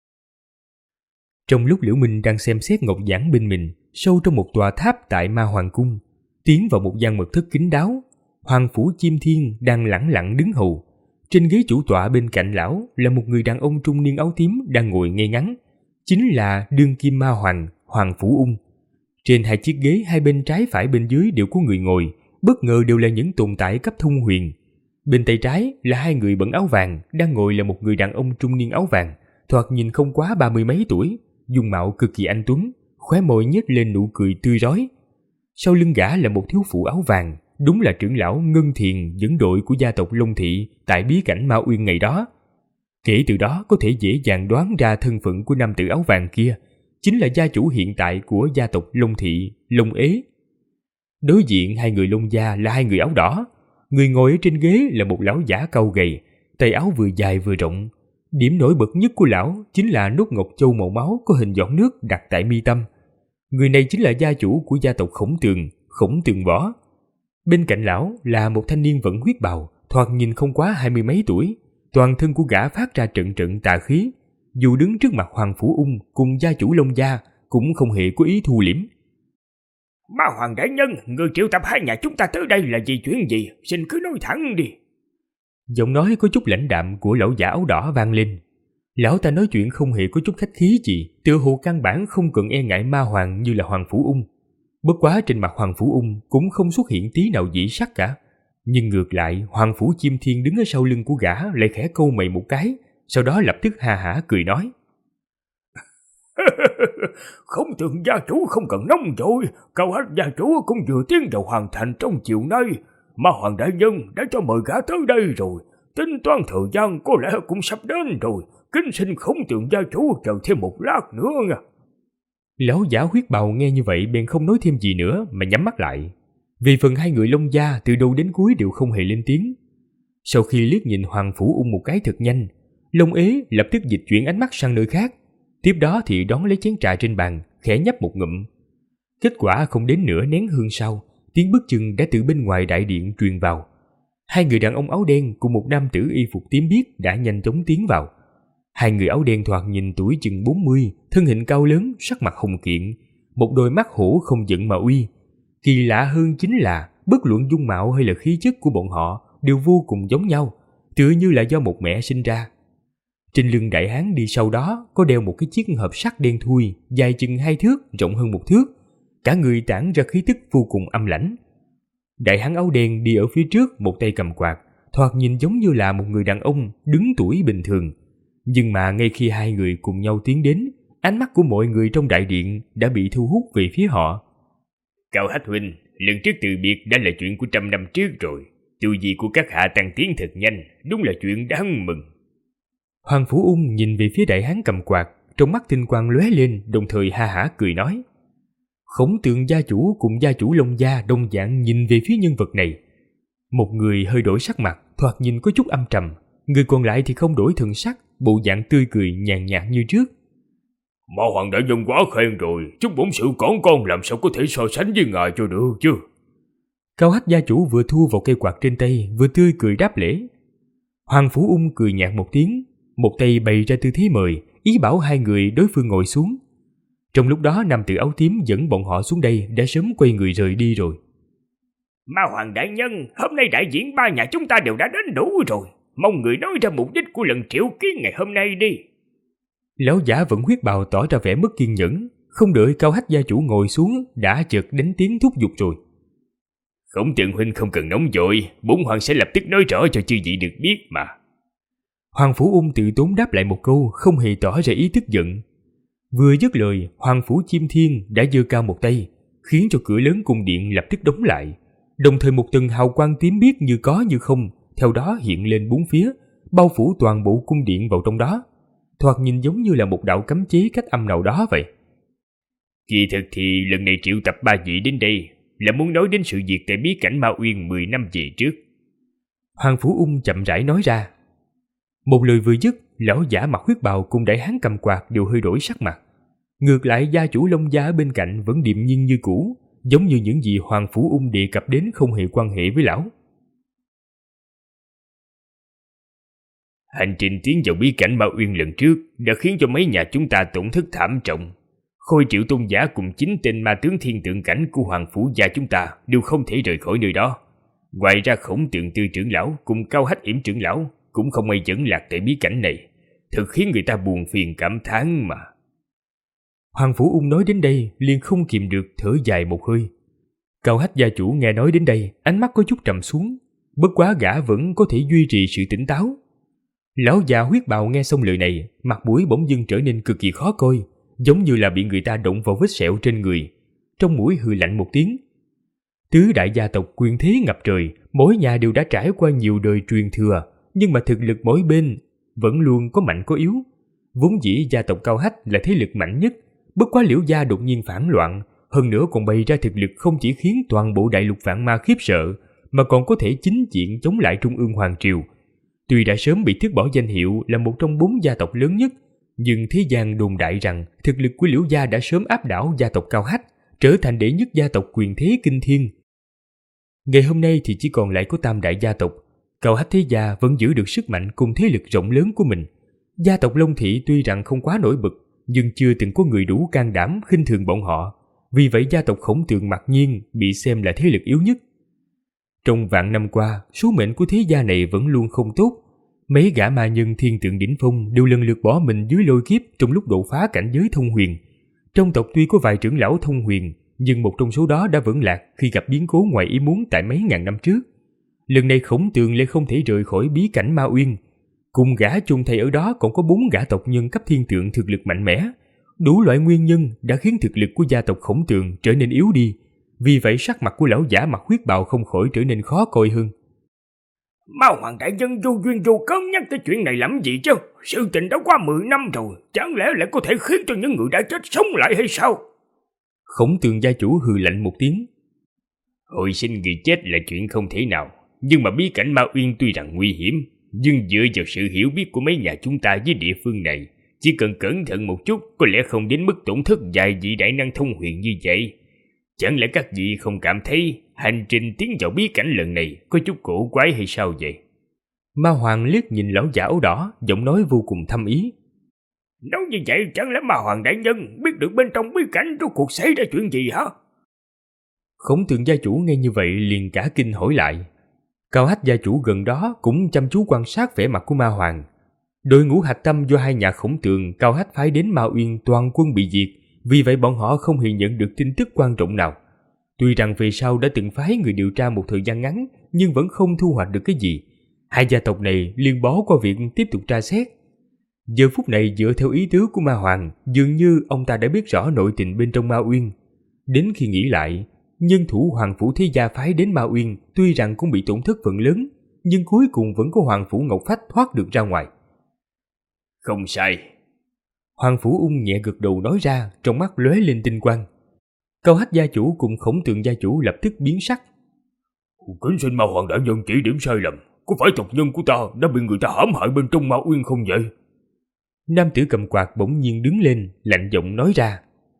Speaker 2: Trong lúc Liễu Minh đang xem xét ngọc giản bên mình, sâu trong một tòa tháp tại Ma Hoàng Cung, tiến vào một gian mật thất kín đáo, Hoàng Phủ Chim Thiên đang lẳng lặng đứng hầu. Trên ghế chủ tọa bên cạnh lão là một người đàn ông trung niên áo tím đang ngồi ngay ngắn, chính là đương kim ma hoàng Hoàng Phủ Ung. Trên hai chiếc ghế hai bên trái phải bên dưới đều có người ngồi, bất ngờ đều là những tồn tại cấp thông huyền. Bên tay trái là hai người bận áo vàng, đang ngồi là một người đàn ông trung niên áo vàng, thoạt nhìn không quá 30 mấy tuổi, dung mạo cực kỳ anh tuấn, khóe môi nhếch lên nụ cười tươi rói. Sau lưng gã là một thiếu phụ áo vàng, đúng là trưởng lão Ngân Thiền dẫn đội của gia tộc Long Thị tại bí cảnh Ma Uyên ngày đó. Kể từ đó có thể dễ dàng đoán ra thân phận của nam tử áo vàng kia, chính là gia chủ hiện tại của gia tộc Long Thị, Long Ế. Đối diện hai người Long gia là hai người áo đỏ, người ngồi ở trên ghế là một lão giả cau gầy, tay áo vừa dài vừa rộng. Điểm nổi bật nhất của lão chính là nút ngọc châu màu máu có hình giọt nước đặt tại mi tâm. Người này chính là gia chủ của gia tộc Khổng Tường Võ. Bên cạnh lão là một thanh niên vận huyết bào, thoạt nhìn không quá 20 mấy tuổi, toàn thân của gã phát ra trận trận tà khí. Dù đứng trước mặt Hoàng Phủ Ung cùng gia chủ Long gia cũng không hề có ý thu liễm.
Speaker 1: Ma Hoàng đại nhân, người triệu tập hai nhà chúng ta tới đây là vì chuyện gì? Xin cứ nói thẳng đi.
Speaker 2: Giọng nói có chút lãnh đạm của lão giả áo đỏ vang lên. Lão ta nói chuyện không hề có chút khách khí gì, tựa hồ căn bản không cần e ngại ma hoàng như là Hoàng Phủ Ung. Bất quá trên mặt Hoàng Phủ Ung cũng không xuất hiện tí nào dị sắc cả. Nhưng ngược lại, Hoàng Phủ Chim Thiên đứng ở sau lưng của gã lại khẽ câu mày một cái, sau đó lập tức ha hả cười nói.
Speaker 1: Không Tường gia chủ không cần nóng vội, Cao Hách gia chủ cũng vừa tiến vào Hoàng Thành trong chiều nay. Ma Hoàng đại nhân đã cho mời gã tới đây rồi, tính toán thời gian có lẽ cũng sắp đến rồi, kính xin Không Tường gia chủ chờ thêm một lát nữa nha.
Speaker 2: Lão giả huyết bào nghe như vậy bèn không nói thêm gì nữa mà nhắm mắt lại. Vì phần hai người Long gia từ đầu đến cuối đều không hề lên tiếng. Sau khi liếc nhìn Hoàng Phủ Ung một cái thật nhanh, Long Ế lập tức dịch chuyển ánh mắt sang nơi khác. Tiếp đó thì đón lấy chén trà trên bàn, khẽ nhấp một ngụm. Kết quả không đến nửa nén hương sau, tiếng bước chân đã từ bên ngoài đại điện truyền vào. Hai người đàn ông áo đen cùng một nam tử y phục tím biếc đã nhanh chóng tiến vào. Hai người áo đen thoạt nhìn tuổi chừng 40, thân hình cao lớn, sắc mặt hùng kiện, một đôi mắt hổ không giận mà uy. Kỳ lạ hơn chính là bất luận dung mạo hay là khí chất của bọn họ đều vô cùng giống nhau, tựa như là do một mẹ sinh ra. Trên lưng đại hán đi sau đó có đeo một cái chiếc hộp sắt đen thui, dài chừng 2 thước, rộng hơn 1 thước. Cả người tản ra khí tức vô cùng âm lãnh. Đại hán áo đen đi ở phía trước, một tay cầm quạt, thoạt nhìn giống như là một người đàn ông đứng tuổi bình thường. Nhưng mà ngay khi hai người cùng nhau tiến đến, ánh mắt của mọi người trong đại điện đã bị thu hút về phía họ.
Speaker 1: Cao Hách huynh, lần trước từ biệt đã là chuyện của 100 năm trước rồi. Tu vi của các hạ tăng tiến thật nhanh, đúng là chuyện đáng mừng.
Speaker 2: Hoàng Phủ Ung nhìn về phía đại hán cầm quạt, trong mắt tinh quang lóe lên, đồng thời ha hả cười nói. Khổng Tường gia chủ cùng gia chủ Long gia đồng dạng nhìn về phía nhân vật này. Một người hơi đổi sắc mặt, thoạt nhìn có chút âm trầm, người còn lại thì không đổi thần sắc, bộ dạng tươi cười nhàn nhạt như trước.
Speaker 3: Ma Hoàng đại nhân quá khen rồi, chút bổn sự con làm sao có thể so sánh với ngài cho được chứ.
Speaker 2: Cao Hách gia chủ vừa thu vào cây quạt trên tay, vừa tươi cười đáp lễ. Hoàng Phủ Ung cười nhạt một tiếng, một tay bày ra tư thế mời, ý bảo hai người đối phương ngồi xuống. Trong lúc đó nam tử áo tím dẫn bọn họ xuống đây đã sớm quay người rời đi rồi.
Speaker 1: Ma Hoàng đại nhân, hôm nay đại diện ba nhà chúng ta đều đã đến đủ rồi, mong người nói ra mục đích của lần triệu kiến ngày hôm nay đi.
Speaker 2: Lão giả vẫn huyết bào tỏ ra vẻ mất kiên nhẫn, không đợi Cao Hách gia chủ ngồi xuống đã chợt đánh tiếng thúc giục rồi.
Speaker 3: Khổng Tường huynh không cần nóng vội, bổn hoàng sẽ lập tức nói rõ cho chư vị được biết mà.
Speaker 2: Hoàng Phủ Ung tự tốn đáp lại một câu, không hề tỏ ra ý tức giận. Vừa dứt lời, Hoàng Phủ Chim Thiên đã giơ cao một tay, khiến cho cửa lớn cung điện lập tức đóng lại. Đồng thời một tầng hào quang tím biếc như có như không theo đó hiện lên bốn phía, bao phủ toàn bộ cung điện vào trong đó. Thoạt nhìn giống như là một đạo cấm chế cách âm nào đó vậy.
Speaker 3: Kỳ thực thì lần này triệu tập ba vị đến đây là muốn nói đến sự việc tại bí cảnh Ma Uyên 10 năm về trước.
Speaker 2: Hoàng Phủ Ung chậm rãi nói ra. Một lời vừa dứt, lão giả mặc huyết bào cùng đại hán cầm quạt đều hơi đổi sắc mặt. Ngược lại gia chủ Long Gia ở bên cạnh vẫn điềm nhiên như cũ, giống như những gì Hoàng Phủ Ung đề cập đến không hề quan hệ với lão.
Speaker 3: Hành trình tiến vào bí cảnh Ma Uyên lần trước đã khiến cho mấy nhà chúng ta tổn thất thảm trọng. Khôi Triệu Tôn giả cùng 9 tên ma tướng thiên tượng cảnh của Hoàng Phủ gia chúng ta đều không thể rời khỏi nơi đó. Ngoài ra Khổng Tượng Tư trưởng lão cùng Cao Hách Yểm trưởng lão cũng không ai dẫn lạc tại bí cảnh này. Thật khiến người ta buồn phiền cảm thán mà.
Speaker 2: Hoàng Phủ Ung nói đến đây liền không kìm được thở dài một hơi. Cao Hách gia chủ nghe nói đến đây, ánh mắt có chút trầm xuống, bất quá gã vẫn có thể duy trì sự tỉnh táo. Lão già huyết bào nghe xong lời này, mặt mũi bỗng dưng trở nên cực kỳ khó coi, giống như là bị người ta động vào vết sẹo trên người. Trong mũi hừ lạnh một tiếng. Tứ đại gia tộc quyền thế ngập trời, mỗi nhà đều đã trải qua nhiều đời truyền thừa, nhưng mà thực lực mỗi bên vẫn luôn có mạnh có yếu. Vốn dĩ gia tộc Cao Hách là thế lực mạnh nhất, bất quá Liễu gia đột nhiên phản loạn, hơn nữa còn bày ra thực lực không chỉ khiến toàn bộ đại lục vạn ma khiếp sợ, mà còn có thể chính diện chống lại Trung ương Hoàng Triều. Tuy đã sớm bị tước bỏ danh hiệu là một trong 4 gia tộc lớn nhất, nhưng thế gian đồn đại rằng thực lực của Liễu gia đã sớm áp đảo gia tộc Cao Hách, trở thành đệ nhất gia tộc quyền thế kinh thiên. Ngày hôm nay thì chỉ còn lại có tam đại gia tộc. Cao Hách thế gia vẫn giữ được sức mạnh cùng thế lực rộng lớn của mình. Gia tộc Long Thị tuy rằng không quá nổi bật, nhưng chưa từng có người đủ can đảm khinh thường bọn họ. Vì vậy gia tộc Khổng Tượng mặc nhiên bị xem là thế lực yếu nhất. Trong vạn năm qua, số mệnh của thế gia này vẫn luôn không tốt. Mấy gã ma nhân thiên tượng đỉnh phong đều lần lượt bỏ mình dưới lôi kiếp trong lúc đột phá cảnh giới thông huyền. Trong tộc tuy có vài trưởng lão thông huyền, nhưng một trong số đó đã vẫn lạc khi gặp biến cố ngoài ý muốn tại mấy ngàn năm trước. Lần này Khổng Tượng lại không thể rời khỏi bí cảnh Ma Uyên. Cùng gã chung thầy ở đó còn có 4 gã tộc nhân cấp thiên tượng thực lực mạnh mẽ. Đủ loại nguyên nhân đã khiến thực lực của gia tộc Khổng Tượng trở nên yếu đi. Vì vậy sắc mặt của lão giả mặc huyết bào không khỏi trở nên khó coi hơn.
Speaker 1: Ma Hoàng đại nhân vô duyên vô cớ nhắc tới chuyện này làm gì chứ? Sự tình đã qua 10 năm rồi, chẳng lẽ lại có thể khiến cho những người đã chết sống lại hay sao?
Speaker 2: Khổng Tượng gia chủ hừ lạnh một tiếng.
Speaker 3: Hồi sinh người chết là chuyện không thể nào, nhưng mà bí cảnh Ma Uyên tuy rằng nguy hiểm, nhưng dựa vào sự hiểu biết của mấy nhà chúng ta với địa phương này, chỉ cần cẩn thận một chút có lẽ không đến mức tổn thất vài vị đại năng thông huyền như vậy. Chẳng lẽ các vị không cảm thấy hành trình tiến vào bí cảnh lần này có chút cổ quái hay sao vậy?
Speaker 2: Ma Hoàng liếc nhìn lão giả áo đỏ, giọng nói vô cùng thâm ý.
Speaker 1: Nói như vậy chẳng lẽ Ma Hoàng đại nhân biết được bên trong bí cảnh rốt cuộc xảy ra chuyện gì hả?
Speaker 2: Khổng Tượng gia chủ nghe như vậy liền cả kinh hỏi lại. Cao Hách gia chủ gần đó cũng chăm chú quan sát vẻ mặt của Ma Hoàng. Đội ngũ hạch tâm do hai nhà Khổng Tượng, Cao Hách phái đến Ma Uyên toàn quân bị diệt, vì vậy bọn họ không hề nhận được tin tức quan trọng nào. Tuy rằng về sau đã từng phái người điều tra một thời gian ngắn, nhưng vẫn không thu hoạch được cái gì. Hai gia tộc này liền bó qua việc tiếp tục tra xét. Giờ phút này dựa theo ý tứ của Ma Hoàng, dường như ông ta đã biết rõ nội tình bên trong Ma Uyên. Đến khi nghĩ lại, nhân thủ Hoàng Phủ thế gia phái đến Ma Uyên tuy rằng cũng bị tổn thất phần lớn, nhưng cuối cùng vẫn có Hoàng Phủ Ngọc Phách thoát được ra ngoài.
Speaker 3: Không sai.
Speaker 2: Hoàng Phủ Ung nhẹ gật đầu nói ra, trong mắt lóe lên tinh quang. Cao Hách gia chủ cùng Khổng Tượng gia chủ lập tức biến sắc.
Speaker 1: Kính xin Ma Hoàng đại nhân chỉ điểm sai lầm, có phải tộc nhân của ta đã bị người ta hãm hại bên trong Ma Uyên không vậy?
Speaker 2: Nam tử cầm quạt bỗng nhiên đứng lên, lạnh giọng nói ra.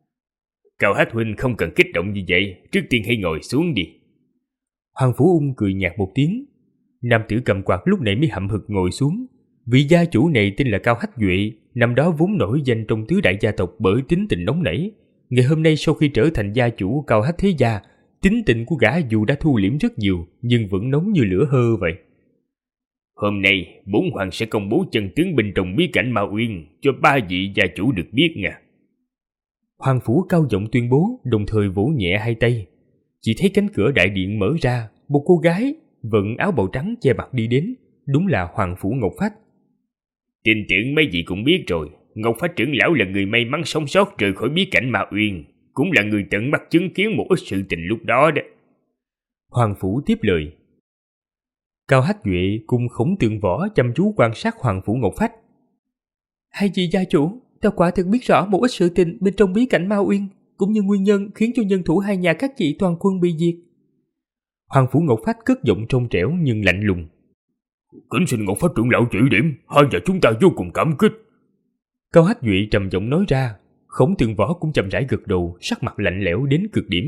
Speaker 3: Cao Hách huynh không cần kích động như vậy, trước tiên hãy ngồi xuống đi.
Speaker 2: Hoàng Phủ Ung cười nhạt một tiếng. Nam tử cầm quạt lúc này mới hậm hực ngồi xuống. Vị gia chủ này tên là Cao Hách Duệ, năm đó vốn nổi danh trong tứ đại gia tộc bởi tính tình nóng nảy. Ngày hôm nay sau khi trở thành gia chủ Cao Hách thế gia, tính tình của gã dù đã thu liễm rất nhiều, nhưng vẫn nóng như lửa hơ vậy.
Speaker 3: Hôm nay, bổn hoàng sẽ công bố chân tướng bên trong bí cảnh Ma Uyên cho 3 vị gia chủ được biết nha.
Speaker 2: Hoàng Phủ cao giọng tuyên bố, đồng thời vỗ nhẹ hai tay. Chỉ thấy cánh cửa đại điện mở ra, một cô gái vận áo bào trắng che mặt đi đến, đúng là Hoàng Phủ Ngọc Phách.
Speaker 3: Tin tưởng mấy vị cũng biết rồi, Ngọc Phách trưởng lão là người may mắn sống sót rời khỏi bí cảnh Ma Uyên, cũng là người tận mắt chứng kiến một ít sự tình lúc đó đó.
Speaker 2: Hoàng Phủ tiếp lời. Cao Hách Duệ cùng Khổng Tường Võ chăm chú quan sát Hoàng Phủ Ngọc Phách. Hai vị gia chủ, ta quả thực biết rõ một ít sự tình bên trong bí cảnh Ma Uyên, cũng như nguyên nhân khiến cho nhân thủ hai nhà các chị toàn quân bị diệt. Hoàng Phủ Ngọc Phách cất giọng trong trẻo nhưng lạnh lùng.
Speaker 3: Kính xin Ngọc Phách trưởng lão chỉ điểm, hai nhà chúng ta vô cùng cảm kích.
Speaker 2: Cao Hách Duệ trầm giọng nói ra. Khổng Tường Võ cũng chậm rãi gật đầu, sắc mặt lạnh lẽo đến cực điểm.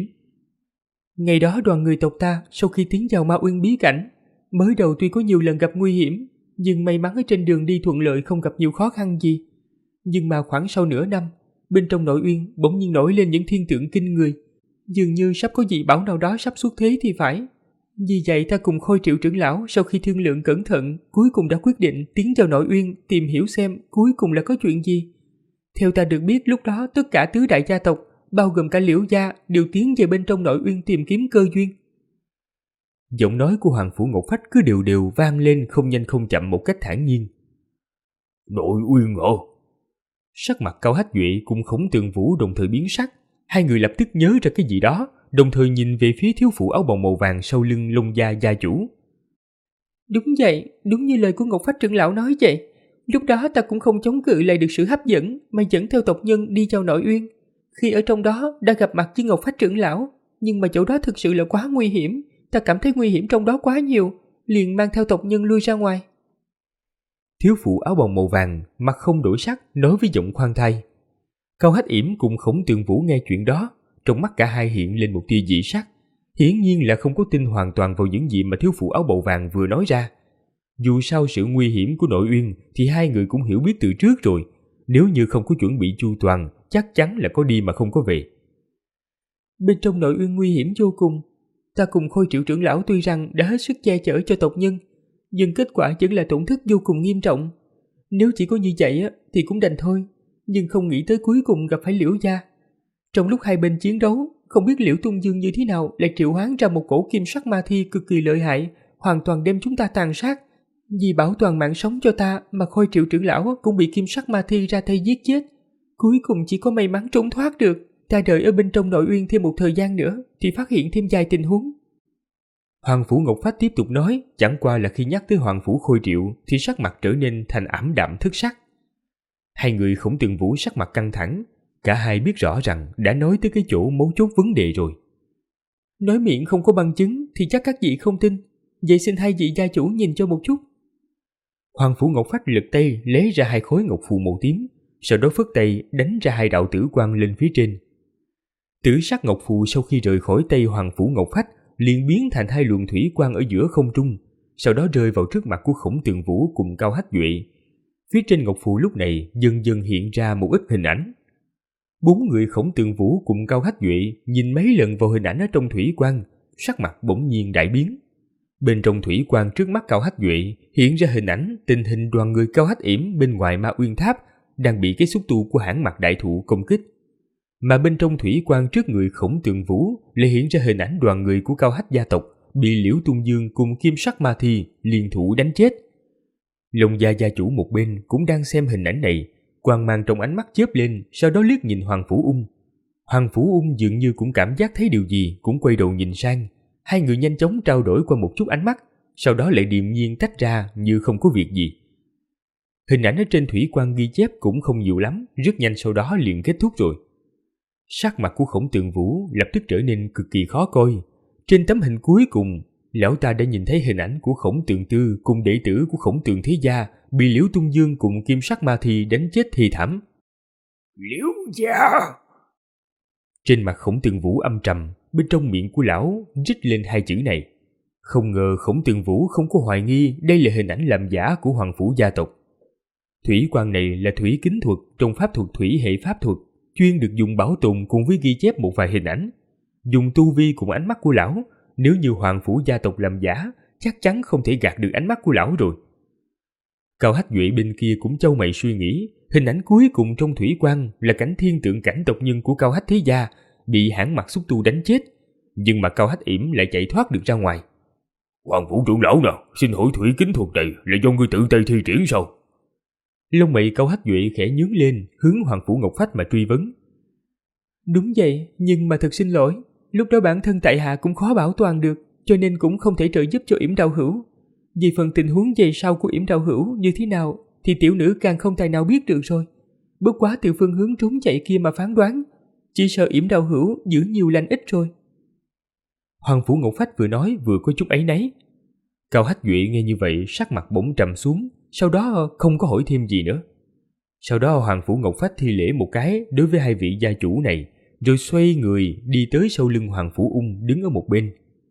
Speaker 2: Ngày đó đoàn người tộc ta sau khi tiến vào Ma Uyên bí cảnh, mới đầu tuy có nhiều lần gặp nguy hiểm, nhưng may mắn ở trên đường đi thuận lợi, không gặp nhiều khó khăn gì. Nhưng mà khoảng sau nửa năm, bên trong nội uyên bỗng nhiên nổi lên những thiên tượng kinh người, dường như sắp có dị bảo nào đó sắp xuất thế thì phải. Vì vậy ta cùng Khôi Triệu trưởng lão sau khi thương lượng cẩn thận, cuối cùng đã quyết định tiến vào nội uyên tìm hiểu xem cuối cùng là có chuyện gì. Theo ta được biết, lúc đó tất cả tứ đại gia tộc, bao gồm cả Liễu gia, đều tiến về bên trong nội uyên tìm kiếm cơ duyên. Giọng nói của Hoàng Phủ Ngọc Phách cứ đều đều vang lên không nhanh không chậm một cách thản nhiên.
Speaker 3: Nội uyên hả?
Speaker 2: Sắc mặt Cao Hách Duệ cùng Khổng Tường Vũ đồng thời biến sắc. Hai người lập tức nhớ ra cái gì đó, đồng thời nhìn về phía thiếu phụ áo bào màu vàng sau lưng Long gia gia chủ. Đúng vậy, đúng như lời của Ngọc Phách trưởng lão nói vậy. Lúc đó ta cũng không chống cự lại được sự hấp dẫn mà dẫn theo tộc nhân đi vào nội uyên. Khi ở trong đó đã gặp mặt với Ngọc Phách trưởng lão, nhưng mà chỗ đó thực sự là quá nguy hiểm. Ta cảm thấy nguy hiểm trong đó quá nhiều, liền mang theo tộc nhân lui ra ngoài. Thiếu phụ áo bào màu vàng mặt không đổi sắc nói với giọng khoan thai. Cao Hách Yểm cùng Khổng Tường Vũ nghe chuyện đó, trong mắt cả hai hiện lên một tia dị sắc, hiển nhiên là không có tin hoàn toàn vào những gì mà thiếu phụ áo bào vàng vừa nói ra. Dù sao sự nguy hiểm của nội uyên thì hai người cũng hiểu biết từ trước rồi, nếu như không có chuẩn bị chu toàn, chắc chắn là có đi mà không có về. Bên trong nội uyên nguy hiểm vô cùng, ta cùng Khôi Triệu trưởng lão tuy rằng đã hết sức che chở cho tộc nhân, nhưng kết quả vẫn là tổn thất vô cùng nghiêm trọng. Nếu chỉ có như vậy thì cũng đành thôi, nhưng không nghĩ tới cuối cùng gặp phải Liễu gia. Trong lúc hai bên chiến đấu, không biết Liễu Tung Dương như thế nào lại triệu hoán ra một cổ kim sắc ma thi cực kỳ lợi hại, hoàn toàn đem chúng ta tàn sát. Vì bảo toàn mạng sống cho ta mà Khôi Triệu trưởng lão cũng bị kim sắc ma thi ra tay giết chết. Cuối cùng chỉ có may mắn trốn thoát được. Ta đợi ở bên trong nội uyên thêm một thời gian nữa thì phát hiện thêm vài tình huống. Hoàng Phủ Ngọc Phách tiếp tục nói, chẳng qua là khi nhắc tới Hoàng Phủ Khôi Triệu thì sắc mặt trở nên thành ảm đạm thất sắc. Hai người Khổng Tường Vũ sắc mặt căng thẳng, cả hai biết rõ rằng đã nói tới cái chỗ mấu chốt vấn đề rồi. Nói miệng không có bằng chứng thì chắc các vị không tin, vậy xin hai vị gia chủ nhìn cho một chút. Hoàng Phủ Ngọc Phách lật tay lấy ra hai khối ngọc phù màu tím, sau đó phất tay đánh ra hai đạo tử quang lên phía trên. Tử sắc ngọc phù sau khi rời khỏi tay Hoàng Phủ Ngọc Phách liền biến thành hai luồng thủy quang ở giữa không trung, sau đó rơi vào trước mặt của Khổng Tường Vũ cùng Cao Hách Duệ. Phía trên ngọc phù lúc này dần dần hiện ra một ít hình ảnh. Bốn người Khổng Tường Vũ cùng Cao Hách Duệ nhìn mấy lần vào hình ảnh ở trong thủy quang, sắc mặt bỗng nhiên đại biến. Bên trong thủy quang trước mắt Cao Hách Duệ hiện ra hình ảnh tình hình đoàn người Cao Hách Yểm bên ngoài Ma Uyên Tháp đang bị cái xúc tu của hãng Mạc Đại Thụ công kích. Mà bên trong thủy quang trước người Khổng Tường Vũ lại hiện ra hình ảnh đoàn người của Cao Hách gia tộc bị Liễu Tung Dương cùng kim sắc ma thi liên thủ đánh chết. Long gia gia chủ một bên cũng đang xem hình ảnh này, quang mang trong ánh mắt chớp lên, sau đó liếc nhìn Hoàng Phủ Ung. Hoàng Phủ Ung dường như cũng cảm giác thấy điều gì, cũng quay đầu nhìn sang. Hai người nhanh chóng trao đổi qua một chút ánh mắt, sau đó lại điềm nhiên tách ra như không có việc gì. Hình ảnh ở trên thủy quang ghi chép cũng không nhiều lắm, rất nhanh sau đó liền kết thúc rồi. Sắc mặt của Khổng Tường Vũ lập tức trở nên cực kỳ khó coi. Trên tấm hình cuối cùng, lão ta đã nhìn thấy hình ảnh của Khổng Tường Tư cùng đệ tử của Khổng Tường Thế Gia bị Liễu Tung Dương cùng kim sắc ma thi đánh chết thê thảm.
Speaker 1: Liễu gia!
Speaker 2: Trên mặt Khổng Tường Vũ âm trầm, bên trong miệng của lão rít lên hai chữ này. Không ngờ Khổng Tường Vũ không có hoài nghi đây là hình ảnh làm giả của Hoàng Phủ gia tộc. Thủy quang này là thủy kính thuật trong pháp thuật thủy hệ pháp thuật, chuyên được dùng bảo tồn cùng với ghi chép một vài hình ảnh. Dùng tu vi cùng ánh mắt của lão, nếu như Hoàng Phủ gia tộc làm giả, chắc chắn không thể gạt được ánh mắt của lão rồi. Cao Hách Duệ bên kia cũng châu mày suy nghĩ, hình ảnh cuối cùng trong thủy quang là cảnh thiên tượng cảnh tộc nhân của Cao Hách Thế Gia bị hãng Mạc Xúc Tu đánh chết, nhưng mà Cao Hách Yểm lại chạy thoát được ra ngoài.
Speaker 3: Hoàng Phủ trưởng lão nào, xin hỏi thủy kính thuật này là do ngươi tự tay thi triển sao?
Speaker 2: Lông mày Cao Hách Duệ khẽ nhướng lên, hướng Hoàng Phủ Ngọc Phách mà truy vấn. Đúng vậy, nhưng mà thật xin lỗi, lúc đó bản thân tại hạ cũng khó bảo toàn được, cho nên cũng không thể trợ giúp cho Yểm đạo hữu. Về phần tình huống về sau của Yểm Đạo Hữu như thế nào thì tiểu nữ càng không tài nào biết được rồi. Bất quá từ phương hướng trốn chạy kia mà phán đoán, chỉ sợ Yểm Đạo Hữu giữ nhiều lành ít rồi. Hoàng Phủ Ngọc Phách vừa nói vừa có chút áy náy. Cao Hách Duệ nghe như vậy sắc mặt bỗng trầm xuống, sau đó không có hỏi thêm gì nữa. Sau đó Hoàng Phủ Ngọc Phách thi lễ một cái đối với hai vị gia chủ này, rồi xoay người đi tới sau lưng Hoàng Phủ Ung đứng ở một bên.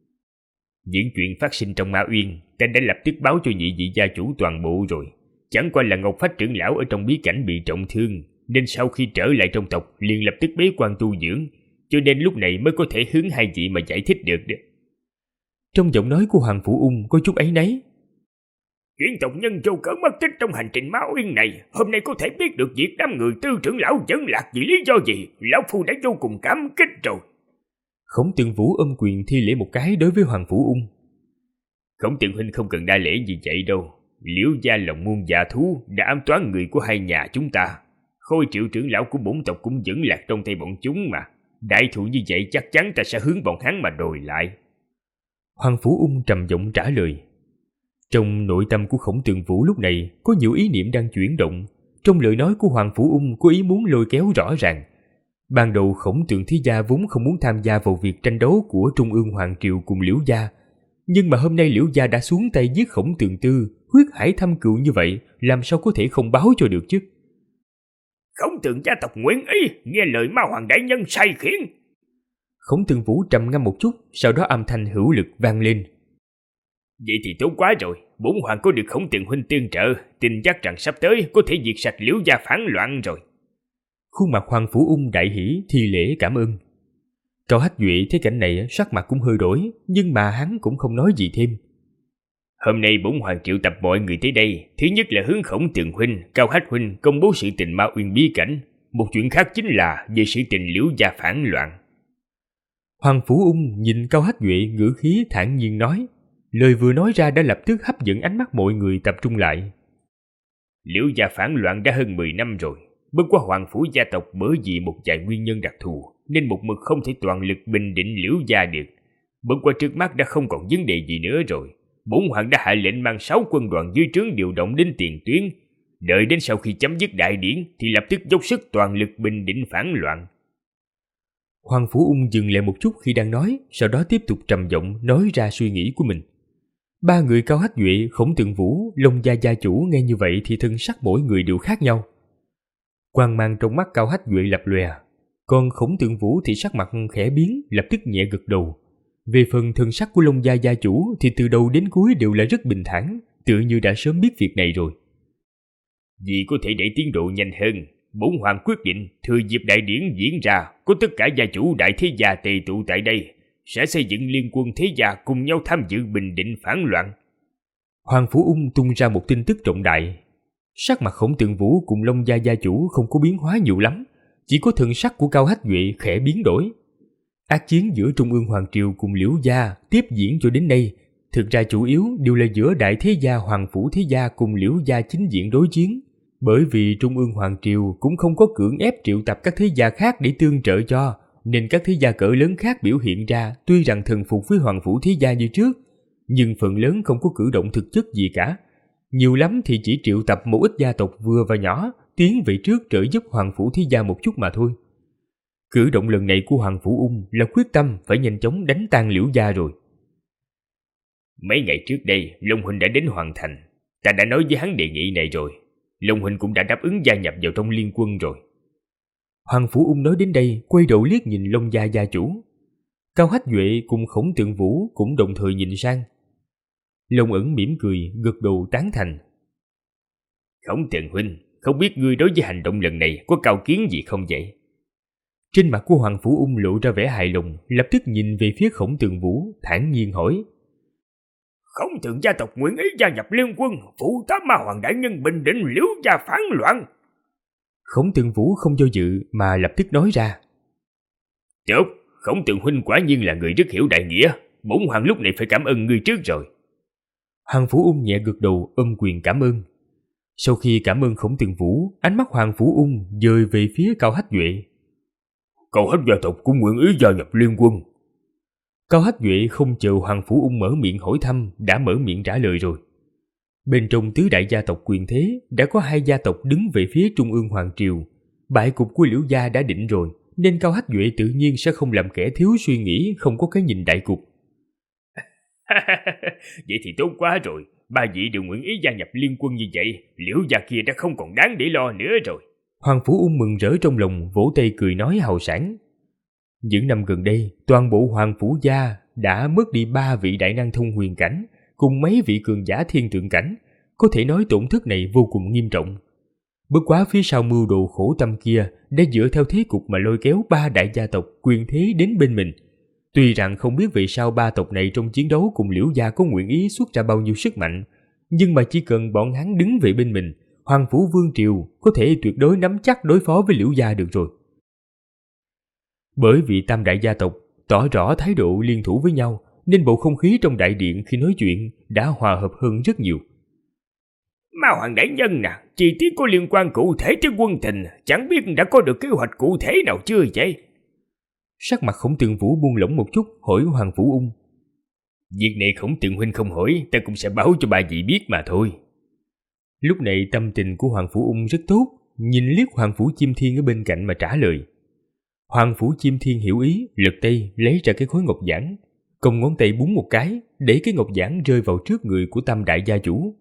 Speaker 3: Những chuyện phát sinh trong Ma Uyên, ta đã lập tức báo cho nhị vị gia chủ toàn bộ rồi. Chẳng qua là Ngọc Phách trưởng lão ở trong bí cảnh bị trọng thương, nên sau khi trở lại trong tộc liền lập tức bế quan tu dưỡng, cho nên lúc này mới có thể hướng hai vị mà giải thích được đó.
Speaker 2: Trong giọng nói của Hoàng Phủ Ung có chút áy náy.
Speaker 1: Chuyện tộc nhân vô cớ mất tích trong hành trình Ma Uyên này, hôm nay có thể biết được việc đám người Tư trưởng lão dẫn lạc vì lý do gì, lão phu đã vô cùng cảm kích rồi.
Speaker 2: Khổng Tường Vũ ôm quyền thi lễ một cái đối với Hoàng Phủ Ung.
Speaker 3: Khổng Tường huynh không cần đa lễ gì vậy đâu. Liễu gia lòng muôn dạ thú đã ám toán người của hai nhà chúng ta. Khôi Triệu trưởng lão của bổn tộc cũng dẫn lạc trong tay bọn chúng mà. Đại thù như vậy chắc chắn ta sẽ hướng bọn hắn mà đòi lại.
Speaker 2: Hoàng Phủ Ung trầm giọng trả lời. Trong nội tâm của Khổng Tường Vũ lúc này có nhiều ý niệm đang chuyển động. Trong lời nói của Hoàng Phủ Ung có ý muốn lôi kéo rõ ràng. Ban đầu Khổng Tường Thế Gia vốn không muốn tham gia vào việc tranh đấu của Trung ương Hoàng Triều cùng Liễu Gia. Nhưng mà hôm nay Liễu Gia đã xuống tay giết Khổng Tường Tư, huyết hải thâm cựu như vậy, làm sao có thể không báo cho được chứ?
Speaker 1: Khổng Tường gia tộc nguyện ý, nghe lời Ma Hoàng đại nhân sai khiến.
Speaker 2: Khổng Tường Vũ trầm ngâm một chút, sau đó âm thanh hữu lực vang lên.
Speaker 3: Vậy thì tốt quá rồi, bổn hoàng có được Khổng Tường huynh tương trợ, tin chắc rằng sắp tới có thể diệt sạch Liễu Gia phản loạn rồi.
Speaker 2: Khuôn mặt Hoàng Phủ Ung đại hỉ thi lễ cảm ơn. Cao Hách Duệ thấy cảnh này sắc mặt cũng hơi đổi, nhưng mà hắn cũng không nói gì thêm.
Speaker 3: Hôm nay bổn hoàng triệu tập mọi người tới đây, thứ nhất là hướng Khổng Tường huynh, Cao Hách huynh công bố sự tình Ma Uyên bí cảnh, một chuyện khác chính là về sự tình Liễu Gia phản loạn.
Speaker 2: Hoàng Phủ Ung nhìn Cao Hách Duệ ngữ khí thản nhiên nói, lời vừa nói ra đã lập tức hấp dẫn ánh mắt mọi người tập trung lại.
Speaker 3: Liễu Gia phản loạn đã hơn 10 năm rồi, bất quá Hoàng phủ gia tộc bởi vì một vài nguyên nhân đặc thù nên một mực không thể toàn lực bình định Liễu Gia được. Bất quá trước mắt đã không còn vấn đề gì nữa rồi. Bổn hoàng đã hạ lệnh mang 6 quân đoàn dưới trướng điều động đến tiền tuyến. Đợi đến sau khi chấm dứt đại điển thì lập tức dốc sức toàn lực bình định phản loạn.
Speaker 2: Hoàng Phủ Ung dừng lại một chút khi đang nói, sau đó tiếp tục trầm giọng nói ra suy nghĩ của mình. Ba người Cao Hách Duệ, Khổng Tường Vũ, Long Gia gia chủ nghe như vậy thì thân sắc mỗi người đều khác nhau. Quang mang trong mắt Cao Hách Duệ lập lòe, còn Khổng Tường Vũ thì sắc mặt khẽ biến, lập tức nhẹ gật đầu. Về phần thân sắc của Long Gia gia chủ thì từ đầu đến cuối đều là rất bình thản, tựa như đã sớm biết việc này rồi.
Speaker 3: Vì có thể để tiến độ nhanh hơn, bổn hoàng quyết định thừa dịp đại điển diễn ra, có tất cả gia chủ đại thế gia tề tụ tại đây, sẽ xây dựng liên quân thế gia cùng nhau tham dự bình định phản loạn.
Speaker 2: Hoàng Phủ Ung tung ra một tin tức trọng đại. Sắc mặt Khổng Tường Vũ cùng Long Gia gia chủ không có biến hóa nhiều lắm, chỉ có thần sắc của Cao Hách Duệ khẽ biến đổi. Ác chiến giữa Trung ương Hoàng Triều cùng Liễu Gia tiếp diễn cho đến nay, thực ra chủ yếu đều là giữa đại thế gia Hoàng Phủ Thế Gia cùng Liễu Gia chính diện đối chiến. Bởi vì Trung ương Hoàng Triều cũng không có cưỡng ép triệu tập các thế gia khác để tương trợ cho, nên các thế gia cỡ lớn khác biểu hiện ra tuy rằng thần phục với Hoàng Phủ Thế Gia như trước, nhưng phần lớn không có cử động thực chất gì cả. Nhiều lắm thì chỉ triệu tập một ít gia tộc vừa và nhỏ tiến về trước trợ giúp Hoàng Phủ Thế Gia một chút mà thôi. Cử động lần này của Hoàng Phủ Ung là quyết tâm phải nhanh chóng đánh tan Liễu Gia rồi.
Speaker 3: Mấy ngày trước đây, Long huynh đã đến Hoàng Thành. Ta đã nói với hắn đề nghị này rồi. Long huynh cũng đã đáp ứng gia nhập vào trong liên quân rồi.
Speaker 2: Hoàng Phủ Ung nói đến đây, quay đầu liếc nhìn Long Gia gia chủ. Cao Hách Duệ cùng Khổng Tường Vũ cũng đồng thời nhìn sang. Long Ẩn mỉm cười, gật đầu tán thành.
Speaker 3: Khổng Tường huynh, không biết ngươi đối với hành động lần này có cao kiến gì không vậy?
Speaker 2: Trên mặt của Hoàng Phủ Ung lộ ra vẻ hài lòng, lập tức nhìn về phía Khổng Tường Vũ, thản nhiên hỏi.
Speaker 1: Khổng Tường gia tộc nguyện ý gia nhập liên quân, phụ tá Ma Hoàng đại nhân bình định Liễu Gia phản loạn.
Speaker 2: Khổng Tường Vũ không do dự mà lập tức nói ra.
Speaker 3: Tốt, Khổng Tường huynh quả nhiên là người rất hiểu đại nghĩa. Bổn hoàng lúc này phải cảm ơn ngươi trước rồi.
Speaker 2: Hoàng Phủ Ung nhẹ gật đầu ôm quyền cảm ơn. Sau khi cảm ơn Khổng Tường Vũ, ánh mắt Hoàng Phủ Ung dời về phía Cao Hách Duệ.
Speaker 1: Cao Hách gia tộc cũng nguyện ý gia nhập liên quân.
Speaker 2: Cao Hách Duệ không chờ Hoàng Phủ Ung mở miệng hỏi thăm đã mở miệng trả lời rồi. Bên trong tứ đại gia tộc quyền thế đã có 2 gia tộc đứng về phía trung ương hoàng triều. Bại cục của Liễu gia đã định rồi, nên Cao Hách Duệ tự nhiên sẽ không làm kẻ thiếu suy nghĩ, không có cái nhìn đại cục.
Speaker 3: Vậy thì tốt quá rồi, 3 vị đều nguyện ý gia nhập liên quân như vậy, Liễu gia kia đã không còn đáng để lo nữa rồi.
Speaker 2: Hoàng Phủ Ung mừng rỡ trong lòng, vỗ tay cười nói hào sảng. Những năm gần đây, toàn bộ Hoàng Phủ gia đã mất đi 3 vị đại năng thông huyền cảnh, cùng mấy vị cường giả thiên tượng cảnh, có thể nói tổn thất này vô cùng nghiêm trọng. Bất quá phía sau mưu đồ khổ tâm kia đã dựa theo thế cục mà lôi kéo 3 đại gia tộc quyền thế đến bên mình. Tuy rằng không biết vì sao 3 tộc này trong chiến đấu cùng Liễu gia có nguyện ý xuất ra bao nhiêu sức mạnh, nhưng mà chỉ cần bọn hắn đứng về bên mình, Hoàng Phủ Vương Triều có thể tuyệt đối nắm chắc đối phó với Liễu gia được rồi. Bởi vì tam đại gia tộc tỏ rõ thái độ liên thủ với nhau, nên bầu không khí trong đại điện khi nói chuyện đã hòa hợp hơn rất nhiều.
Speaker 1: Ma Hoàng đại nhân nè, chi tiết có liên quan cụ thể tới quân tình, chẳng biết đã có được kế hoạch cụ thể nào chưa vậy?
Speaker 2: Sắc mặt Khổng Tường Vũ buông lỏng một chút, hỏi Hoàng Phủ Ung.
Speaker 3: Việc này Khổng Tường huynh không hỏi, ta cũng sẽ báo cho 3 vị biết mà thôi.
Speaker 2: Lúc này tâm tình của Hoàng Phủ Ung rất tốt, nhìn liếc Hoàng Phủ Chiêm Thiên ở bên cạnh mà trả lời. Hoàng Phủ Chiêm Thiên hiểu ý, lật tay lấy ra cái khối ngọc giản, cong ngón tay búng một cái, để cái ngọc giản rơi vào trước người của tam đại gia chủ.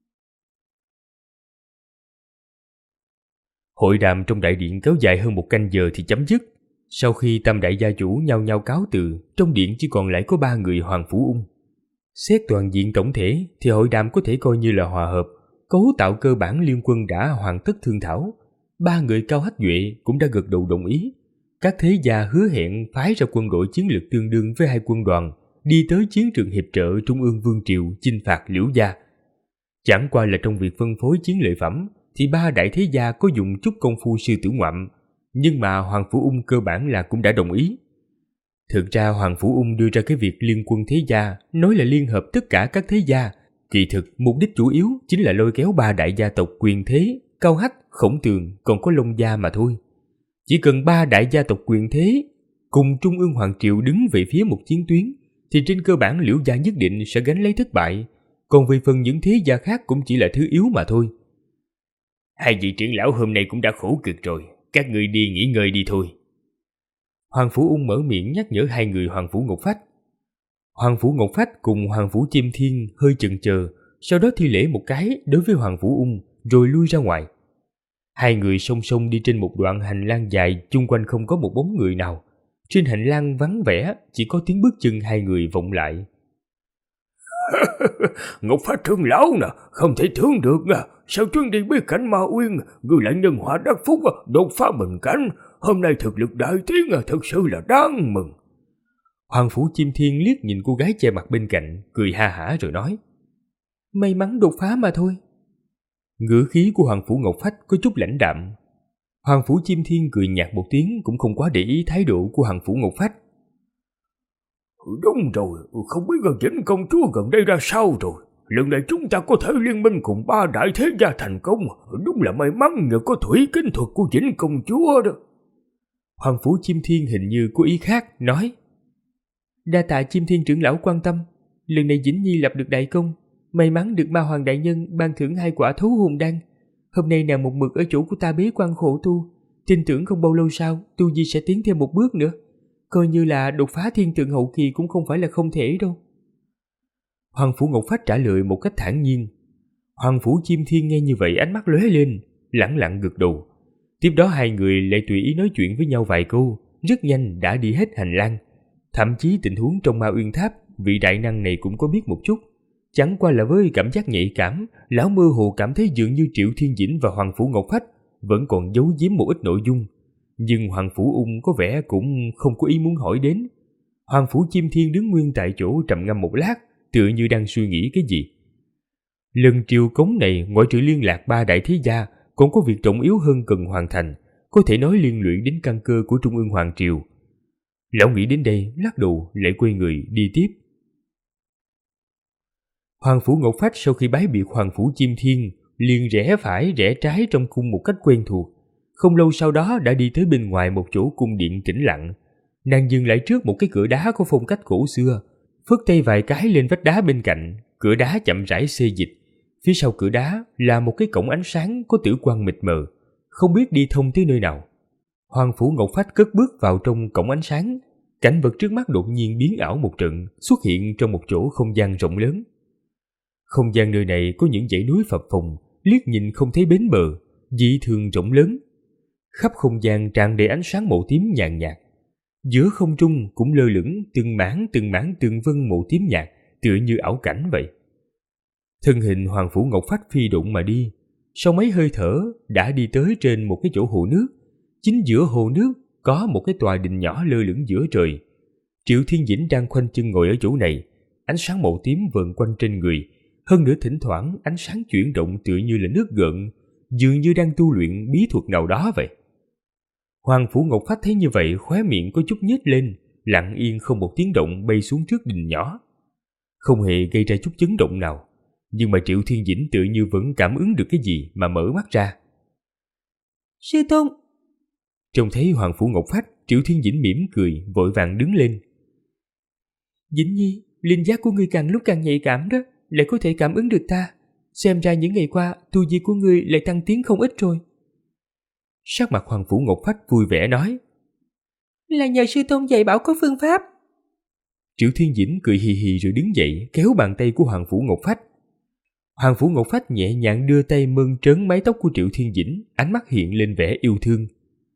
Speaker 2: Hội đàm trong đại điện kéo dài hơn 1 canh giờ thì chấm dứt. Sau khi tam đại gia chủ nhao nhao cáo từ, trong điện chỉ còn lại có 3 người Hoàng Phủ Ung. Xét toàn diện tổng thể thì hội đàm có thể coi như là hòa hợp, cấu tạo cơ bản liên quân đã hoàn tất thương thảo. 3 người Cao Hách Duệ cũng đã gật đầu đồng ý. Các thế gia hứa hẹn phái ra quân đội chiến lược tương đương với 2 quân đoàn, đi tới chiến trường hiệp trợ Trung ương Vương Triều chinh phạt Liễu gia. Chẳng qua là trong việc phân phối chiến lợi phẩm thì 3 đại thế gia có dùng chút công phu sư tử ngoạm, nhưng mà Hoàng Phủ Ung cơ bản là cũng đã đồng ý. Thực ra Hoàng Phủ Ung đưa ra cái việc liên quân thế gia, nói là liên hợp tất cả các thế gia, kỳ thực mục đích chủ yếu chính là lôi kéo 3 đại gia tộc quyền thế, Cao Hách, Khổng Tường còn có Long gia mà thôi. Chỉ cần 3 đại gia tộc quyền thế cùng Trung ương Hoàng Triều đứng về phía một chiến tuyến, thì trên cơ bản Liễu gia nhất định sẽ gánh lấy thất bại, còn về phần những thế gia khác cũng chỉ là thứ yếu mà thôi.
Speaker 3: 2 vị trưởng lão hôm nay cũng đã khổ cực rồi, các người đi nghỉ ngơi đi thôi.
Speaker 2: Hoàng Phủ Ung mở miệng nhắc nhở 2 người Hoàng Phủ Ngọc Phách. Hoàng Phủ Ngọc Phách cùng Hoàng Phủ Chiêm Thiên hơi chần chờ, sau đó thi lễ một cái đối với Hoàng Phủ Ung rồi lui ra ngoài. 2 người song song đi trên một đoạn hành lang dài, chung quanh không có một bóng người nào. Trên hành lang vắng vẻ, chỉ có tiếng bước chân 2 người vọng lại.
Speaker 1: Ngọc Phách trưởng lão nè, không thể tưởng được nè, sao chuyến đi bí cảnh Ma Uyên, người lại nhân họa đắc phúc, đột phá bình cảnh, hôm nay thực lực đại tiến, thật sự là đáng mừng.
Speaker 2: Hoàng Phủ Chiêm Thiên liếc nhìn cô gái che mặt bên cạnh, cười ha hả rồi nói. May mắn đột phá mà thôi. Ngữ khí của Hoàng Phủ Ngọc Phách có chút lãnh đạm. Hoàng Phủ Chiêm Thiên cười nhạt một tiếng, cũng không quá để ý thái độ của Hoàng Phủ Ngọc Phách.
Speaker 1: Đúng rồi, không biết Vĩnh công chúa gần đây ra sao rồi. Lần này chúng ta có thể liên minh cùng 3 đại thế gia thành công, đúng là may mắn nhờ có thủy kính thuật của Vĩnh công chúa đó.
Speaker 2: Hoàng Phủ Chiêm Thiên hình như có ý khác, nói. Đa tạ Chiêm Thiên trưởng lão quan tâm, lần này Vĩnh Nhi lập được đại công, may mắn được Ma Hoàng đại nhân ban thưởng 2 quả thú hồn đan. Hôm nay nàng một mực ở chỗ của ta bế quan khổ tu, tin tưởng không bao lâu sau tu vi sẽ tiến thêm một bước nữa, coi như là đột phá thiên tượng hậu kỳ cũng không phải là không thể đâu. Hoàng Phủ Ngọc Phách trả lời một cách thản nhiên. Hoàng Phủ Chiêm Thiên nghe như vậy ánh mắt lóe lên, lẳng lặng gật đầu. Tiếp đó 2 người lại tùy ý nói chuyện với nhau vài câu, rất nhanh đã đi hết hành lang. Thậm chí tình huống trong Ma Uyên Tháp, vị đại năng này cũng có biết một chút. Chẳng qua là với cảm giác nhạy cảm, lão mơ hồ cảm thấy dường như Triệu Thiên Dĩnh và Hoàng Phủ Ngọc Phách vẫn còn giấu giếm một ít nội dung. Nhưng Hoàng Phủ Ung có vẻ cũng không có ý muốn hỏi đến. Hoàng Phủ Chiêm Thiên đứng nguyên tại chỗ trầm ngâm một lát, tựa như đang suy nghĩ cái gì. Lần triều cống này ngoại trừ liên lạc 3 đại thế gia, còn có việc trọng yếu hơn cần hoàn thành, có thể nói liên lụy đến căn cơ của Trung ương Hoàng Triều. Lão nghĩ đến đây, lắc đầu lại quay người đi tiếp. Hoàng Phủ Ngọc Phách sau khi bái biệt Hoàng Phủ Chiêm Thiên, liền rẽ phải rẽ trái trong cung một cách quen thuộc. Không lâu sau đó đã đi tới bên ngoài một chỗ cung điện tĩnh lặng. Nàng dừng lại trước một cái cửa đá có phong cách cổ xưa, phất tay vài cái lên vách đá bên cạnh, cửa đá chậm rãi xê dịch. Phía sau cửa đá là một cái cổng ánh sáng có tử quang mịt mờ, không biết đi thông tới nơi nào. Hoàng Phủ Ngọc Phách cất bước vào trong cổng ánh sáng, cảnh vật trước mắt đột nhiên biến ảo một trận, xuất hiện trong một chỗ không gian rộng lớn. Không gian nơi này có những dãy núi phập phồng, liếc nhìn không thấy bến bờ, dị thường rộng lớn. Khắp không gian tràn đầy ánh sáng màu tím nhàn nhạt. Giữa không trung cũng lơ lửng từng mảng tường vân màu tím nhạt, tựa như ảo cảnh vậy. Thân hình Hoàng Phủ Ngọc Phách phi độn mà đi, sau mấy hơi thở đã đi tới trên một cái chỗ hồ nước. Chính giữa hồ nước có một cái tòa đình nhỏ lơ lửng giữa trời. Triệu Thiên Dĩnh đang khoanh chân ngồi ở chỗ này, ánh sáng màu tím vờn quanh trên người, hơn nữa thỉnh thoảng ánh sáng chuyển động tựa như là nước gợn, dường như đang tu luyện bí thuật nào đó vậy. Hoàng Phủ Ngọc Phách thấy như vậy, khóe miệng có chút nhếch lên, lặng yên không một tiếng động bay xuống trước đình nhỏ, không hề gây ra chút chấn động nào. Nhưng mà Triệu Thiên Dĩnh tự như vẫn cảm ứng được cái gì mà mở mắt ra.
Speaker 4: Sư tôn!
Speaker 2: Trông thấy Hoàng Phủ Ngọc Phách, Triệu Thiên Dĩnh mỉm cười, vội vàng đứng lên.
Speaker 4: Dĩnh Nhi, linh giác của ngươi càng lúc càng nhạy cảm đó, lại có thể cảm ứng được ta. Xem ra những ngày qua, tu vi của ngươi lại tăng tiến không ít rồi.
Speaker 2: Sắc mặt Hoàng Phủ Ngọc Phách vui vẻ nói.
Speaker 4: Là nhờ sư tôn dạy bảo có phương pháp.
Speaker 2: Triệu Thiên Dĩnh cười hì hì rồi đứng dậy, kéo bàn tay của Hoàng Phủ Ngọc Phách. Hoàng Phủ Ngọc Phách nhẹ nhàng đưa tay mơn trớn mái tóc của Triệu Thiên Dĩnh, ánh mắt hiện lên vẻ yêu thương.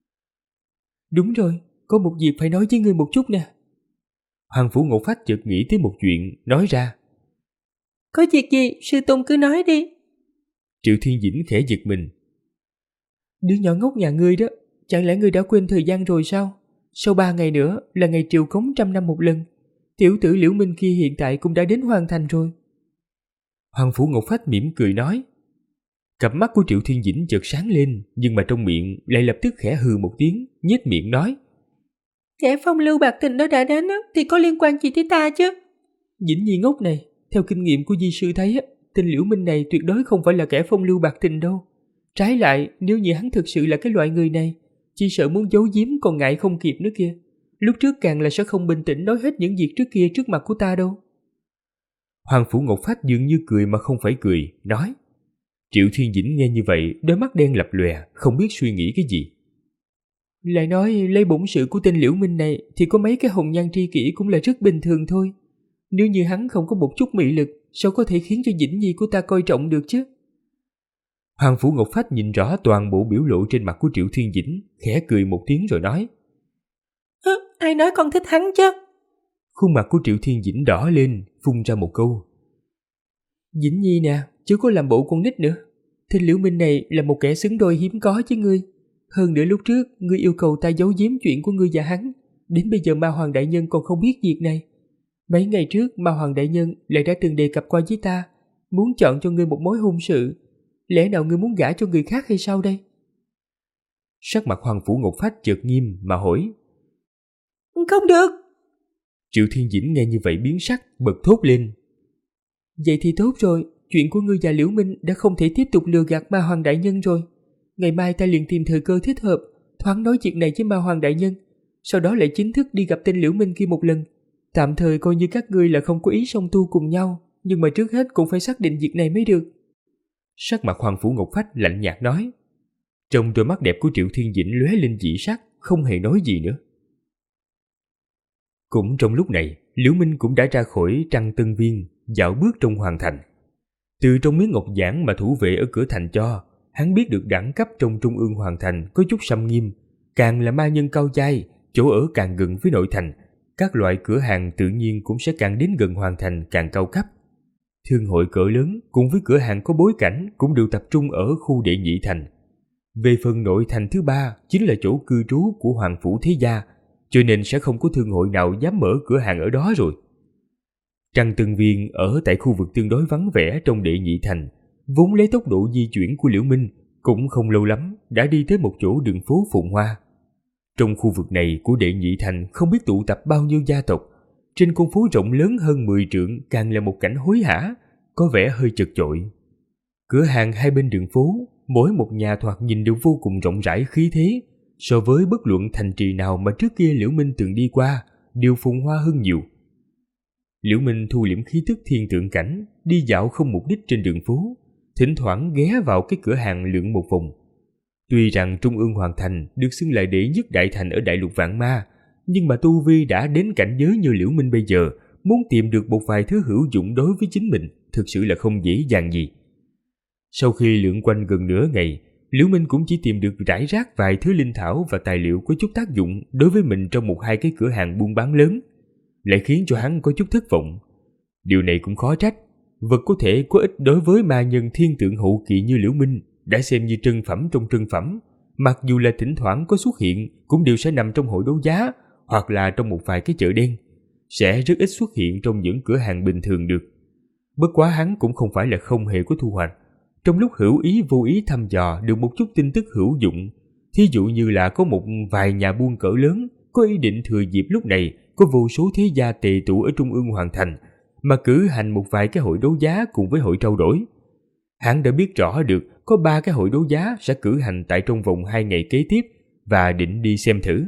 Speaker 4: Đúng rồi, có một việc phải nói với ngươi một chút nè.
Speaker 2: Hoàng Phủ Ngọc Phách chợt nghĩ tới một chuyện, nói ra.
Speaker 4: Có việc gì, sư tôn cứ nói đi.
Speaker 2: Triệu Thiên Dĩnh khẽ giật mình.
Speaker 4: Đứa nhỏ ngốc nhà ngươi đó, chẳng lẽ ngươi đã quên thời gian rồi sao? Sau 3 ngày nữa là ngày triều cống 100 năm một lần. Tiểu tử Liễu Minh kia hiện tại cũng đã đến hoàn thành rồi.
Speaker 2: Hoàng Phủ Ngọc Phách mỉm cười nói. Cặp mắt của Triệu Thiên Dĩnh chợt sáng lên, nhưng mà trong miệng lại lập tức khẽ hừ một tiếng, nhếch miệng nói.
Speaker 4: Kẻ phong lưu bạc tình đó đã đến thì có liên quan gì tới ta chứ? Dĩnh Nhi ngốc này, theo kinh nghiệm của di sư thấy, tên Liễu Minh này tuyệt đối không phải là kẻ phong lưu bạc tình đâu. Trái lại, nếu như hắn thực sự là cái loại người này, chỉ sợ muốn giấu giếm còn ngại không kịp nữa kia. Lúc trước càng là sẽ không bình tĩnh nói hết những việc trước kia trước mặt của ta đâu.
Speaker 2: Hoàng Phủ Ngọc Phách dường như cười mà không phải cười, nói. Triệu Thiên Dĩnh nghe như vậy, đôi mắt đen lập lòe, không biết suy nghĩ cái gì.
Speaker 4: Lại nói lấy bổn sự của tên Liễu Minh này thì có mấy cái hồng nhan tri kỷ cũng là rất bình thường thôi. Nếu như hắn không có một chút mị lực, sao có thể khiến cho Dĩnh Nhi của ta coi trọng được chứ?
Speaker 2: Hoàng Phủ Ngọc Phách nhìn rõ toàn bộ biểu lộ trên mặt của Triệu Thiên Dĩnh, khẽ cười một tiếng rồi nói.
Speaker 4: Ai nói con thích hắn chứ?
Speaker 2: Khuôn mặt của Triệu Thiên Dĩnh đỏ lên, phun ra một câu.
Speaker 4: Dĩnh Nhi nè, chứ có làm bộ con nít nữa. Tên Liễu Minh này là một kẻ xứng đôi hiếm có với ngươi. Hơn nữa lúc trước, ngươi yêu cầu ta giấu giếm chuyện của ngươi và hắn. Đến bây giờ Ma Hoàng Đại Nhân còn không biết việc này. Mấy ngày trước, Ma Hoàng Đại Nhân lại đã từng đề cập qua với ta, muốn chọn cho ngươi một mối hôn sự. Lẽ nào ngươi muốn gả cho người khác hay sao đây?
Speaker 2: Sắc mặt Hoàng Phủ Ngọc Phách chợt nghiêm mà hỏi.
Speaker 4: Không được!
Speaker 2: Triệu Thiên Dĩnh nghe như vậy biến sắc, bật thốt lên.
Speaker 4: Vậy thì tốt rồi, chuyện của ngươi và Liễu Minh đã không thể tiếp tục lừa gạt Ma Hoàng Đại Nhân rồi. Ngày mai ta liền tìm thời cơ thích hợp, thoáng nói chuyện này với Ma Hoàng Đại Nhân, sau đó lại chính thức đi gặp tên Liễu Minh kia một lần. Tạm thời coi như các ngươi là không có ý song tu cùng nhau, nhưng mà trước hết cũng phải xác định việc này mới được.
Speaker 2: Sắc mặt Hoàng Phủ Ngọc Phách lạnh nhạt nói. Trong đôi mắt đẹp của Triệu Thiên Dĩnh lóe lên dị sắc, không hề nói gì nữa. Cũng trong lúc này, Liễu Minh cũng đã ra khỏi Trăng Tân Viên, dạo bước trong hoàng thành. Từ trong miếng ngọc giản mà thủ vệ ở cửa thành cho, hắn biết được đẳng cấp trong Trung ương hoàng thành có chút xâm nghiêm, càng là ma nhân cao giai, chỗ ở càng gần với nội thành, các loại cửa hàng tự nhiên cũng sẽ càng đến gần hoàng thành càng cao cấp. Thương hội cỡ lớn cùng với cửa hàng có bối cảnh cũng đều tập trung ở khu đệ nhị thành. Về phần nội thành thứ 3 chính là chỗ cư trú của Hoàng Phủ Thế Gia, cho nên sẽ không có thương hội nào dám mở cửa hàng ở đó rồi. Trăng Tân Viên ở tại khu vực tương đối vắng vẻ trong đệ nhị thành, vốn lấy tốc độ di chuyển của Liễu Minh cũng không lâu lắm đã đi tới một chỗ đường phố phồn hoa. Trong khu vực này của đệ nhị thành không biết tụ tập bao nhiêu gia tộc, trên con phố rộng lớn hơn 10 trượng càng là một cảnh hối hả, có vẻ hơi chật chội. Cửa hàng hai bên đường phố, mỗi một nhà thoạt nhìn đều vô cùng rộng rãi khí thế, so với bất luận thành trì nào mà trước kia Liễu Minh từng đi qua, đều phồn hoa hơn nhiều. Liễu Minh thu liễm khí tức thiên tượng cảnh, đi dạo không mục đích trên đường phố, thỉnh thoảng ghé vào cái cửa hàng lượn một vòng. Tuy rằng Trung ương Hoàng Thành được xưng là đệ nhất đại thành ở đại lục vạn ma, nhưng mà tu vi đã đến cảnh giới như Liễu Minh bây giờ, muốn tìm được một vài thứ hữu dụng đối với chính mình thực sự là không dễ dàng gì. Sau khi lượn quanh gần nửa ngày, Liễu Minh cũng chỉ tìm được rải rác vài thứ linh thảo và tài liệu có chút tác dụng đối với mình trong một hai cái cửa hàng buôn bán lớn, lại khiến cho hắn có chút thất vọng. Điều này cũng khó trách, vật có thể có ích đối với ma nhân thiên tượng hậu kỳ như Liễu Minh đã xem như trân phẩm trong trân phẩm, mặc dù là thỉnh thoảng có xuất hiện cũng đều sẽ nằm trong hội đấu giá hoặc là trong một vài cái chợ đen, sẽ rất ít xuất hiện trong những cửa hàng bình thường được. Bất quá hắn cũng không phải là không hề có thu hoạch. Trong lúc hữu ý vô ý thăm dò được một chút tin tức hữu dụng, thí dụ như là có một vài nhà buôn cỡ lớn có ý định thừa dịp lúc này có vô số thế gia tề tụ ở Trung ương Hoàng Thành mà cử hành một vài cái hội đấu giá cùng với hội trao đổi. Hắn đã biết rõ được có 3 cái hội đấu giá sẽ cử hành tại trong vòng 2 ngày kế tiếp và định đi xem thử.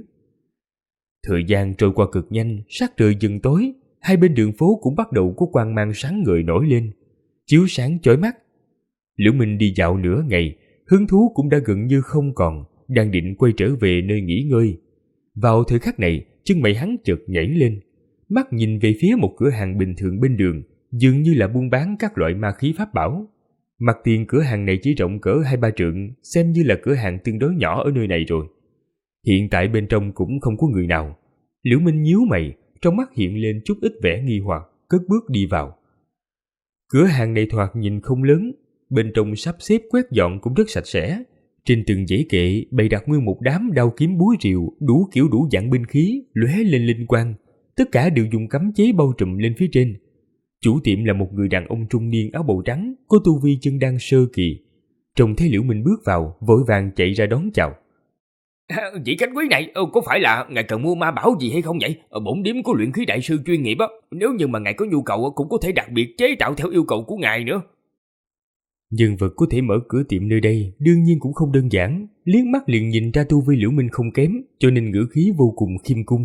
Speaker 2: Thời gian trôi qua cực nhanh, sắc trời dần tối, hai bên đường phố cũng bắt đầu có quang mang sáng ngời nổi lên, chiếu sáng chói mắt. Liễu Minh đi dạo nửa ngày, hứng thú cũng đã gần như không còn, đang định quay trở về nơi nghỉ ngơi. Vào thời khắc này, chân mày hắn chợt nhảy lên, mắt nhìn về phía một cửa hàng bình thường bên đường, dường như là buôn bán các loại ma khí pháp bảo. Mặt tiền cửa hàng này chỉ rộng cỡ 2-3 trượng, xem như là cửa hàng tương đối nhỏ ở nơi này rồi. Hiện tại bên trong cũng không có người nào. Liễu Minh nhíu mày, trong mắt hiện lên chút ít vẻ nghi hoặc, cất bước đi vào. Cửa hàng này thoạt nhìn không lớn, bên trong sắp xếp quét dọn cũng rất sạch sẽ. Trên từng dãy kệ bày đặt nguyên một đám đao kiếm búa rìu, đủ kiểu đủ dạng binh khí, lóe lên linh quang, tất cả đều dùng cấm chế bao trùm lên phía trên. Chủ tiệm là một người đàn ông trung niên áo bào trắng, có tu vi chân đan sơ kỳ. Trông thấy Liễu Minh bước vào, vội vàng chạy ra đón chào.
Speaker 1: Vị khách quý này, có phải là ngài cần mua ma bảo gì hay không vậy? Bổn điếm có luyện khí đại sư chuyên nghiệp á, nếu như mà ngài có nhu cầu cũng có thể đặc biệt chế tạo theo yêu cầu của ngài nữa.
Speaker 2: Nhân vật có thể mở cửa tiệm nơi đây đương nhiên cũng không đơn giản, liếc mắt liền nhìn ra tu vi Liễu Minh không kém, cho nên ngữ khí vô cùng khiêm cung.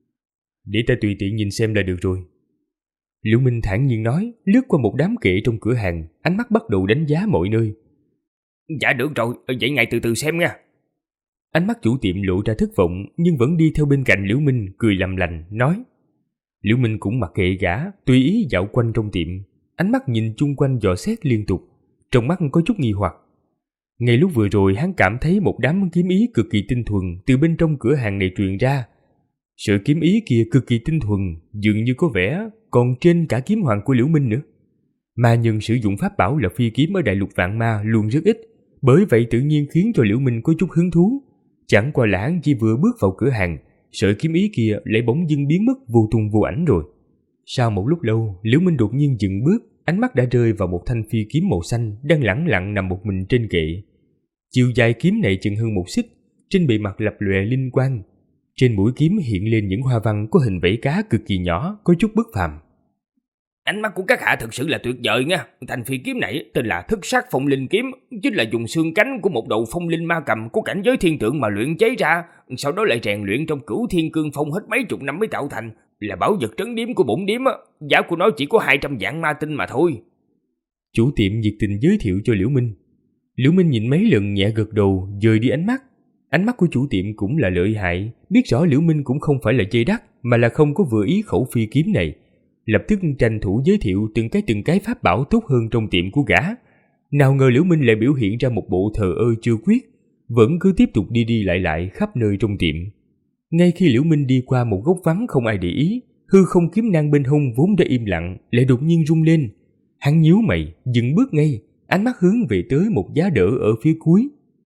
Speaker 2: Để ta tùy tiện nhìn xem là được rồi. Liễu Minh thản nhiên nói, lướt qua một đám kệ trong cửa hàng, ánh mắt bắt đầu đánh giá mọi nơi.
Speaker 1: Dạ được rồi, vậy ngài từ từ xem nha.
Speaker 2: Ánh mắt chủ tiệm lộ ra thất vọng, nhưng vẫn đi theo bên cạnh Liễu Minh, cười làm lành, nói. Liễu Minh cũng mặc kệ gã, tùy ý dạo quanh trong tiệm, ánh mắt nhìn chung quanh dò xét liên tục, trong mắt có chút nghi hoặc. Ngay lúc vừa rồi hắn cảm thấy một đám kiếm ý cực kỳ tinh thuần từ bên trong cửa hàng này truyền ra. Sự kiếm ý kia cực kỳ tinh thuần, dường như có vẻ còn trên cả kiếm hoàng của Liễu Minh nữa. Ma nhân sử dụng pháp bảo là phi kiếm ở đại lục vạn ma luôn rất ít, bởi vậy tự nhiên khiến cho Liễu Minh có chút hứng thú. Chẳng qua là hắn chỉ vừa bước vào cửa hàng, sợi kiếm ý kia lại bỗng dưng biến mất vô tung vô ảnh rồi. Sau một lúc lâu, Liễu Minh đột nhiên dừng bước, ánh mắt đã rơi vào một thanh phi kiếm màu xanh đang lẳng lặng nằm một mình trên kệ. Chiều dài kiếm này chừng hơn 1 xích, trên bề mặt lập lòe linh quang. Trên mũi kiếm hiện lên những hoa văn có hình vảy cá cực kỳ nhỏ, có chút bất phàm.
Speaker 1: Ánh mắt của các hạ thực sự là tuyệt vời nha. Thanh phi kiếm này tên là Thức Sát Phong Linh Kiếm, chính là dùng xương cánh của một đầu phong linh ma cầm của cảnh giới thiên tượng mà luyện chế ra, sau đó lại rèn luyện trong Cửu Thiên Cương Phong hết mấy chục năm mới tạo thành, là bảo vật trấn điếm của bổn điếm á, giá của nó chỉ có 200 vạn ma tinh mà thôi.
Speaker 2: Chủ tiệm nhiệt tình giới thiệu cho Liễu Minh. Liễu Minh nhìn mấy lần nhẹ gật đầu, dời đi ánh mắt. Ánh mắt của chủ tiệm cũng là lợi hại, biết rõ Liễu Minh cũng không phải là chơi đắt, mà là không có vừa ý khẩu phi kiếm này. Lập tức tranh thủ giới thiệu từng cái pháp bảo tốt hơn trong tiệm của gã. Nào ngờ Liễu Minh lại biểu hiện ra một bộ thờ ơ chưa quyết, vẫn cứ tiếp tục đi đi lại khắp nơi trong tiệm. Ngay khi Liễu Minh đi qua một góc vắng không ai để ý, hư không kiếm nang bên hông vốn đã im lặng lại đột nhiên rung lên. Hắn nhíu mày, dừng bước ngay, ánh mắt hướng về tới một giá đỡ ở phía cuối.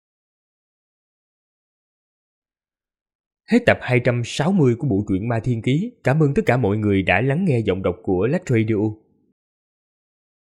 Speaker 2: Hết tập 260 của bộ truyện Ma Thiên Ký. Cảm ơn tất cả mọi người đã lắng nghe giọng đọc của Lách Radio.